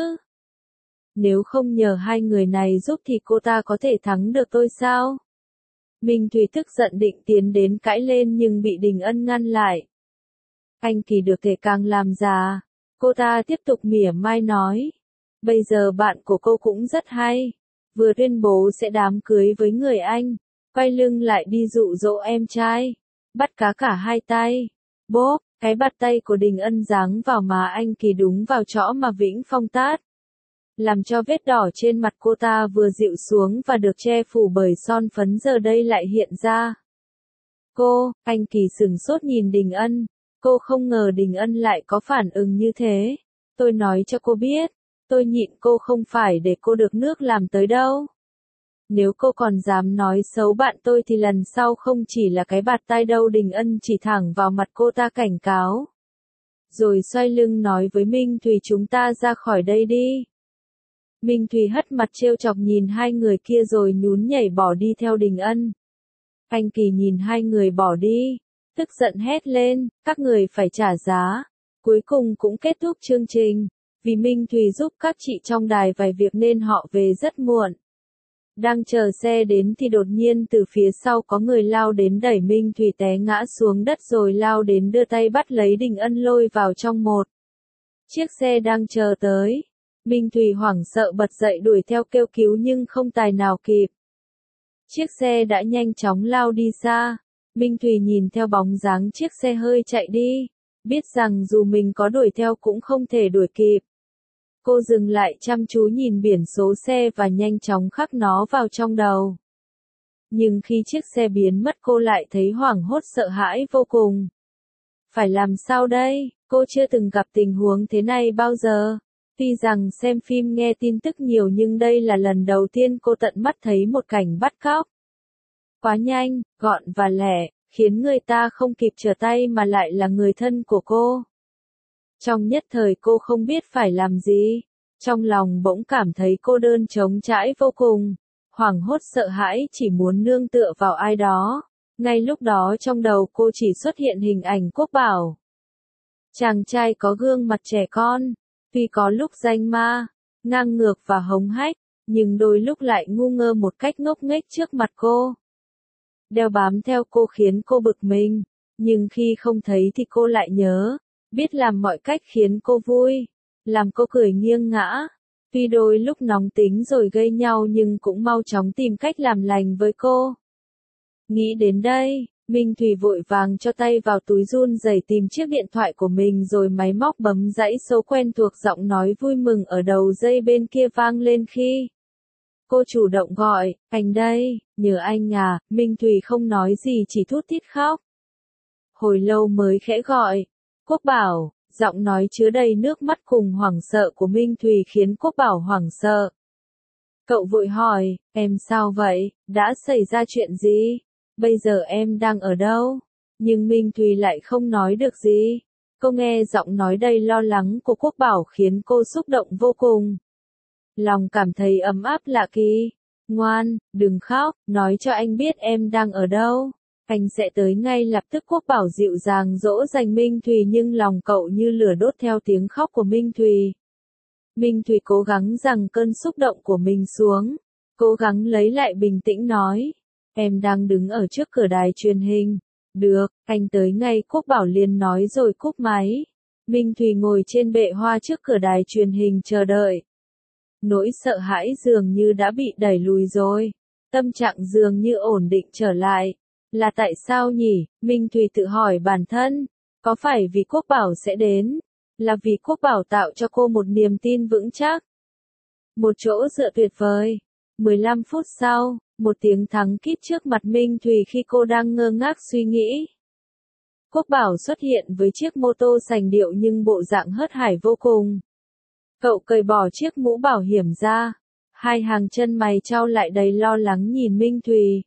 A: Nếu không nhờ hai người này giúp thì cô ta có thể thắng được tôi sao? Minh Thùy tức giận định tiến đến cãi lên nhưng bị Đình Ân ngăn lại. Anh Kỳ được thể càng làm già. Cô ta tiếp tục mỉa mai nói. Bây giờ bạn của cô cũng rất hay. Vừa tuyên bố sẽ đám cưới với người anh. Quay lưng lại đi dụ dỗ em trai. Bắt cá cả hai tay. Bốp, cái bạt tay của Đình Ân giáng vào má anh Kỳ đúng vào chõ mà Vĩnh Phong tát. Làm cho vết đỏ trên mặt cô ta vừa dịu xuống và được che phủ bởi son phấn giờ đây lại hiện ra. Anh Kỳ sửng sốt nhìn Đình Ân. Cô không ngờ Đình Ân lại có phản ứng như thế. Tôi nói cho cô biết. Tôi nhịn cô không phải để cô được nước làm tới đâu. Nếu cô còn dám nói xấu bạn tôi thì lần sau không chỉ là cái bạt tai đâu. Đình Ân chỉ thẳng vào mặt cô ta cảnh cáo. Rồi xoay lưng nói với Minh Thùy chúng ta ra khỏi đây đi. Minh Thùy hất mặt trêu chọc nhìn hai người kia rồi nhún nhảy bỏ đi theo Đình Ân. Anh Kỳ nhìn hai người bỏ đi, tức giận hét lên, các người phải trả giá. Cuối cùng cũng kết thúc chương trình. Vì Minh Thùy giúp các chị trong đài vài việc nên họ về rất muộn. Đang chờ xe đến thì đột nhiên từ phía sau có người lao đến đẩy Minh Thùy té ngã xuống đất rồi lao đến đưa tay bắt lấy Đình Ân lôi vào trong một chiếc xe đang chờ tới. Minh Thùy hoảng sợ bật dậy đuổi theo kêu cứu nhưng không tài nào kịp. Chiếc xe đã nhanh chóng lao đi xa. Minh Thùy nhìn theo bóng dáng chiếc xe hơi chạy đi, biết rằng dù mình có đuổi theo cũng không thể đuổi kịp. Cô dừng lại chăm chú nhìn biển số xe và nhanh chóng khắc nó vào trong đầu. Nhưng khi chiếc xe biến mất cô lại thấy hoảng hốt sợ hãi vô cùng. Phải làm sao đây? Cô chưa từng gặp tình huống thế này bao giờ. Tuy rằng xem phim nghe tin tức nhiều nhưng đây là lần đầu tiên cô tận mắt thấy một cảnh bắt cóc. Quá nhanh, gọn và lẹ, khiến người ta không kịp trở tay mà lại là người thân của cô. Trong nhất thời cô không biết phải làm gì. Trong lòng bỗng cảm thấy cô đơn trống trải vô cùng. Hoảng hốt sợ hãi chỉ muốn nương tựa vào ai đó. Ngay lúc đó trong đầu cô chỉ xuất hiện hình ảnh Quốc Bảo. Chàng trai có gương mặt trẻ con. Tuy có lúc danh ma, ngang ngược và hống hách, nhưng đôi lúc lại ngu ngơ một cách ngốc nghếch trước mặt cô. Đeo bám theo cô khiến cô bực mình, nhưng khi không thấy thì cô lại nhớ, biết làm mọi cách khiến cô vui, làm cô cười nghiêng ngã. Tuy đôi lúc nóng tính rồi gây nhau nhưng cũng mau chóng tìm cách làm lành với cô. Nghĩ đến đây, Minh Thùy vội vàng cho tay vào túi run rẩy tìm chiếc điện thoại của mình rồi máy móc bấm dãy số quen thuộc. Giọng nói vui mừng ở đầu dây bên kia vang lên khi Cô chủ động gọi, anh đây, nhờ anh à, Minh Thùy không nói gì chỉ thút thít khóc. Hồi lâu mới khẽ gọi, Quốc Bảo, giọng nói chứa đầy nước mắt cùng hoảng sợ của Minh Thùy khiến Quốc Bảo hoảng sợ. Cậu vội hỏi, em sao vậy, đã xảy ra chuyện gì, bây giờ em đang ở đâu? Nhưng Minh Thùy lại không nói được gì. Cô nghe giọng nói đầy lo lắng của Quốc Bảo khiến cô xúc động vô cùng. Lòng cảm thấy ấm áp lạ kỳ. Ngoan, đừng khóc, nói cho anh biết em đang ở đâu. Anh sẽ tới ngay lập tức, Quốc Bảo dịu dàng dỗ dành Minh Thùy, nhưng lòng cậu như lửa đốt theo tiếng khóc của Minh Thùy. Minh Thùy cố gắng giằng cơn xúc động của mình xuống. Cố gắng lấy lại bình tĩnh nói. Em đang đứng ở trước cửa đài truyền hình. Được, anh tới ngay, Quốc Bảo liền nói rồi cúp máy. Minh Thùy ngồi trên bệ hoa trước cửa đài truyền hình chờ đợi. Nỗi sợ hãi dường như đã bị đẩy lùi rồi. Tâm trạng dường như ổn định trở lại. Là tại sao nhỉ? Minh Thùy tự hỏi bản thân. Có phải vì Quốc Bảo sẽ đến? Là vì Quốc Bảo tạo cho cô một niềm tin vững chắc. Một chỗ dựa tuyệt vời. 15 phút sau, một tiếng thắng kít trước mặt Minh Thùy khi cô đang ngơ ngác suy nghĩ. Quốc Bảo xuất hiện với chiếc mô tô sành điệu nhưng bộ dạng hớt hải vô cùng. Cậu cởi bỏ chiếc mũ bảo hiểm ra. Hai hàng chân mày chau lại đầy lo lắng nhìn Minh Thùy.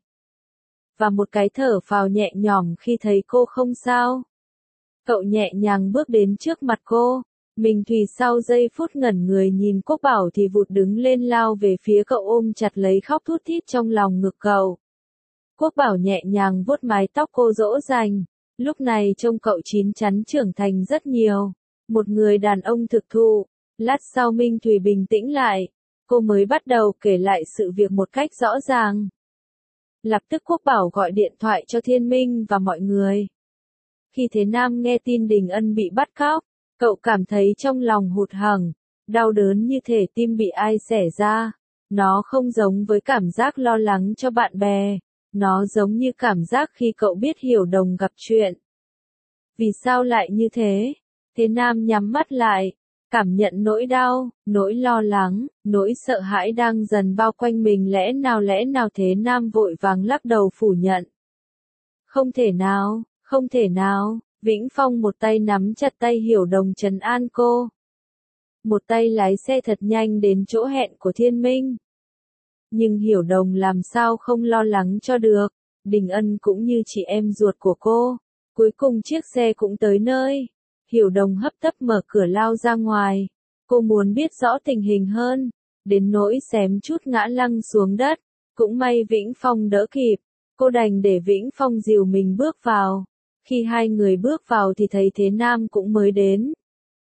A: Và một cái thở phào nhẹ nhõm khi thấy cô không sao. Cậu nhẹ nhàng bước đến trước mặt cô. Minh Thùy sau giây phút ngẩn người nhìn Quốc Bảo thì vụt đứng lên lao về phía cậu, ôm chặt lấy khóc thút thít trong lòng ngực cậu. Quốc Bảo nhẹ nhàng vuốt mái tóc cô dỗ dành. Lúc này trông cậu chín chắn trưởng thành rất nhiều. Một người đàn ông thực thụ. Lát sau Minh Thùy bình tĩnh lại. Cô mới bắt đầu kể lại sự việc một cách rõ ràng. Lập tức Quốc Bảo gọi điện thoại cho Thiên Minh và mọi người. Khi Thế Nam nghe tin Đình Ân bị bắt cóc, cậu cảm thấy trong lòng hụt hẫng, đau đớn như thể tim bị ai xẻ ra. Nó không giống với cảm giác lo lắng cho bạn bè, nó giống như cảm giác khi cậu biết Hiểu Đồng gặp chuyện. Vì sao lại như thế? Thế Nam nhắm mắt lại, cảm nhận nỗi đau, nỗi lo lắng, nỗi sợ hãi đang dần bao quanh mình. Lẽ nào? Thế Nam vội vàng lắc đầu phủ nhận. Không thể nào, không thể nào. Vĩnh Phong một tay nắm chặt tay Hiểu Đồng trấn an cô. Một tay lái xe thật nhanh đến chỗ hẹn của Thiên Minh. Nhưng Hiểu Đồng làm sao không lo lắng cho được. Đình Ân cũng như chị em ruột của cô. Cuối cùng chiếc xe cũng tới nơi. Hiểu Đồng hấp tấp mở cửa lao ra ngoài. Cô muốn biết rõ tình hình hơn. Đến nỗi xém chút ngã lăn xuống đất. Cũng may Vĩnh Phong đỡ kịp. Cô đành để Vĩnh Phong dìu mình bước vào. Khi hai người bước vào thì thấy Thế Nam cũng mới đến.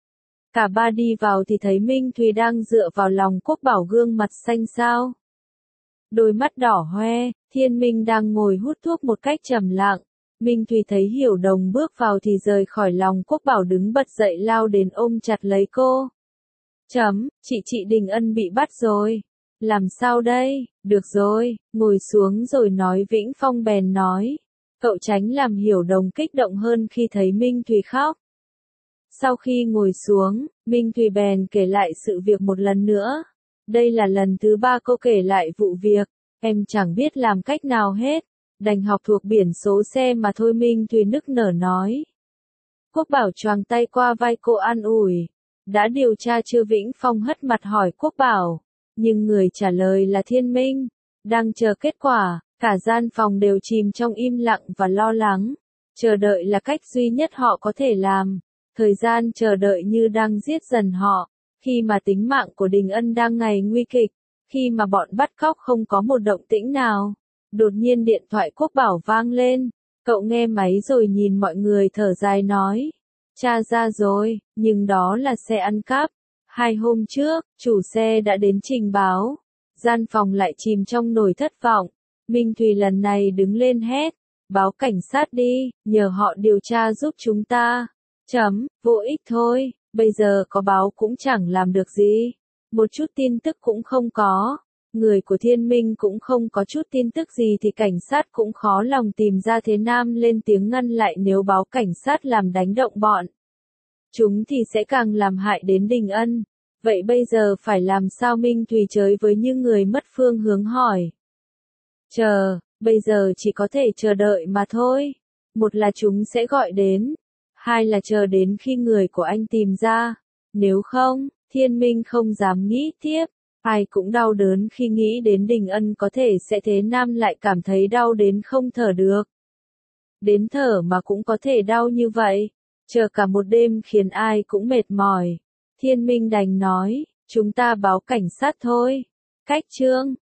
A: Cả ba đi vào thì thấy Minh Thùy đang dựa vào lòng Quốc Bảo, gương mặt xanh xao. Đôi mắt đỏ hoe. Thiên Minh đang ngồi hút thuốc một cách trầm lặng. Minh Thùy thấy Hiểu Đồng bước vào thì rời khỏi lòng Quốc Bảo, đứng bật dậy lao đến ôm chặt lấy cô. Chị Đình Ân bị bắt rồi. Làm sao đây? Được rồi, ngồi xuống rồi nói. Vĩnh Phong bèn nói. Cậu tránh làm Hiểu Đồng kích động hơn khi thấy Minh Thùy khóc. Sau khi ngồi xuống, Minh Thùy bèn kể lại sự việc một lần nữa. Đây là lần thứ 3 cô kể lại vụ việc. Em chẳng biết làm cách nào hết. Đành học thuộc biển số xe mà thôi, Minh Thùy nức nở nói. Quốc Bảo choàng tay qua vai cô an ủi. Đã điều tra chưa? Vĩnh Phong hất mặt hỏi Quốc Bảo. Nhưng người trả lời là Thiên Minh. Đang chờ kết quả. Cả gian phòng đều chìm trong im lặng và lo lắng. Chờ đợi là cách duy nhất họ có thể làm. Thời gian chờ đợi như đang giết dần họ. Khi mà tính mạng của Đình Ân đang ngày nguy kịch. Khi mà bọn bắt cóc không có một động tĩnh nào. Đột nhiên điện thoại Quốc Bảo vang lên. Cậu nghe máy rồi nhìn mọi người thở dài nói. Tra ra rồi, nhưng đó là xe ăn cắp. 2 hôm trước, chủ xe đã đến trình báo. Gian phòng lại chìm trong nỗi thất vọng. Minh Thùy lần này đứng lên hét. Báo cảnh sát đi, nhờ họ điều tra giúp chúng ta. Vô ích thôi, bây giờ có báo cũng chẳng làm được gì. Một chút tin tức cũng không có. Người của Thiên Minh cũng không có chút tin tức gì thì cảnh sát cũng khó lòng tìm ra. Thế Nam lên tiếng ngăn lại. Nếu báo cảnh sát làm đánh động bọn chúng thì sẽ càng làm hại đến Đình Ân. Vậy bây giờ phải làm sao? Minh Thùy chới với như người mất phương hướng hỏi. Chờ, bây giờ chỉ có thể chờ đợi mà thôi. Một là chúng sẽ gọi đến, hai là chờ đến khi người của anh tìm ra. Nếu không, Thiên Minh không dám nghĩ tiếp. Ai cũng đau đớn khi nghĩ đến Đình Ân có thể sẽ thế, Nam lại cảm thấy đau đến không thở được. Đến thở mà cũng có thể đau như vậy. Chờ cả một đêm khiến ai cũng mệt mỏi. Thiên Minh đành nói, chúng ta báo cảnh sát thôi. Cách chương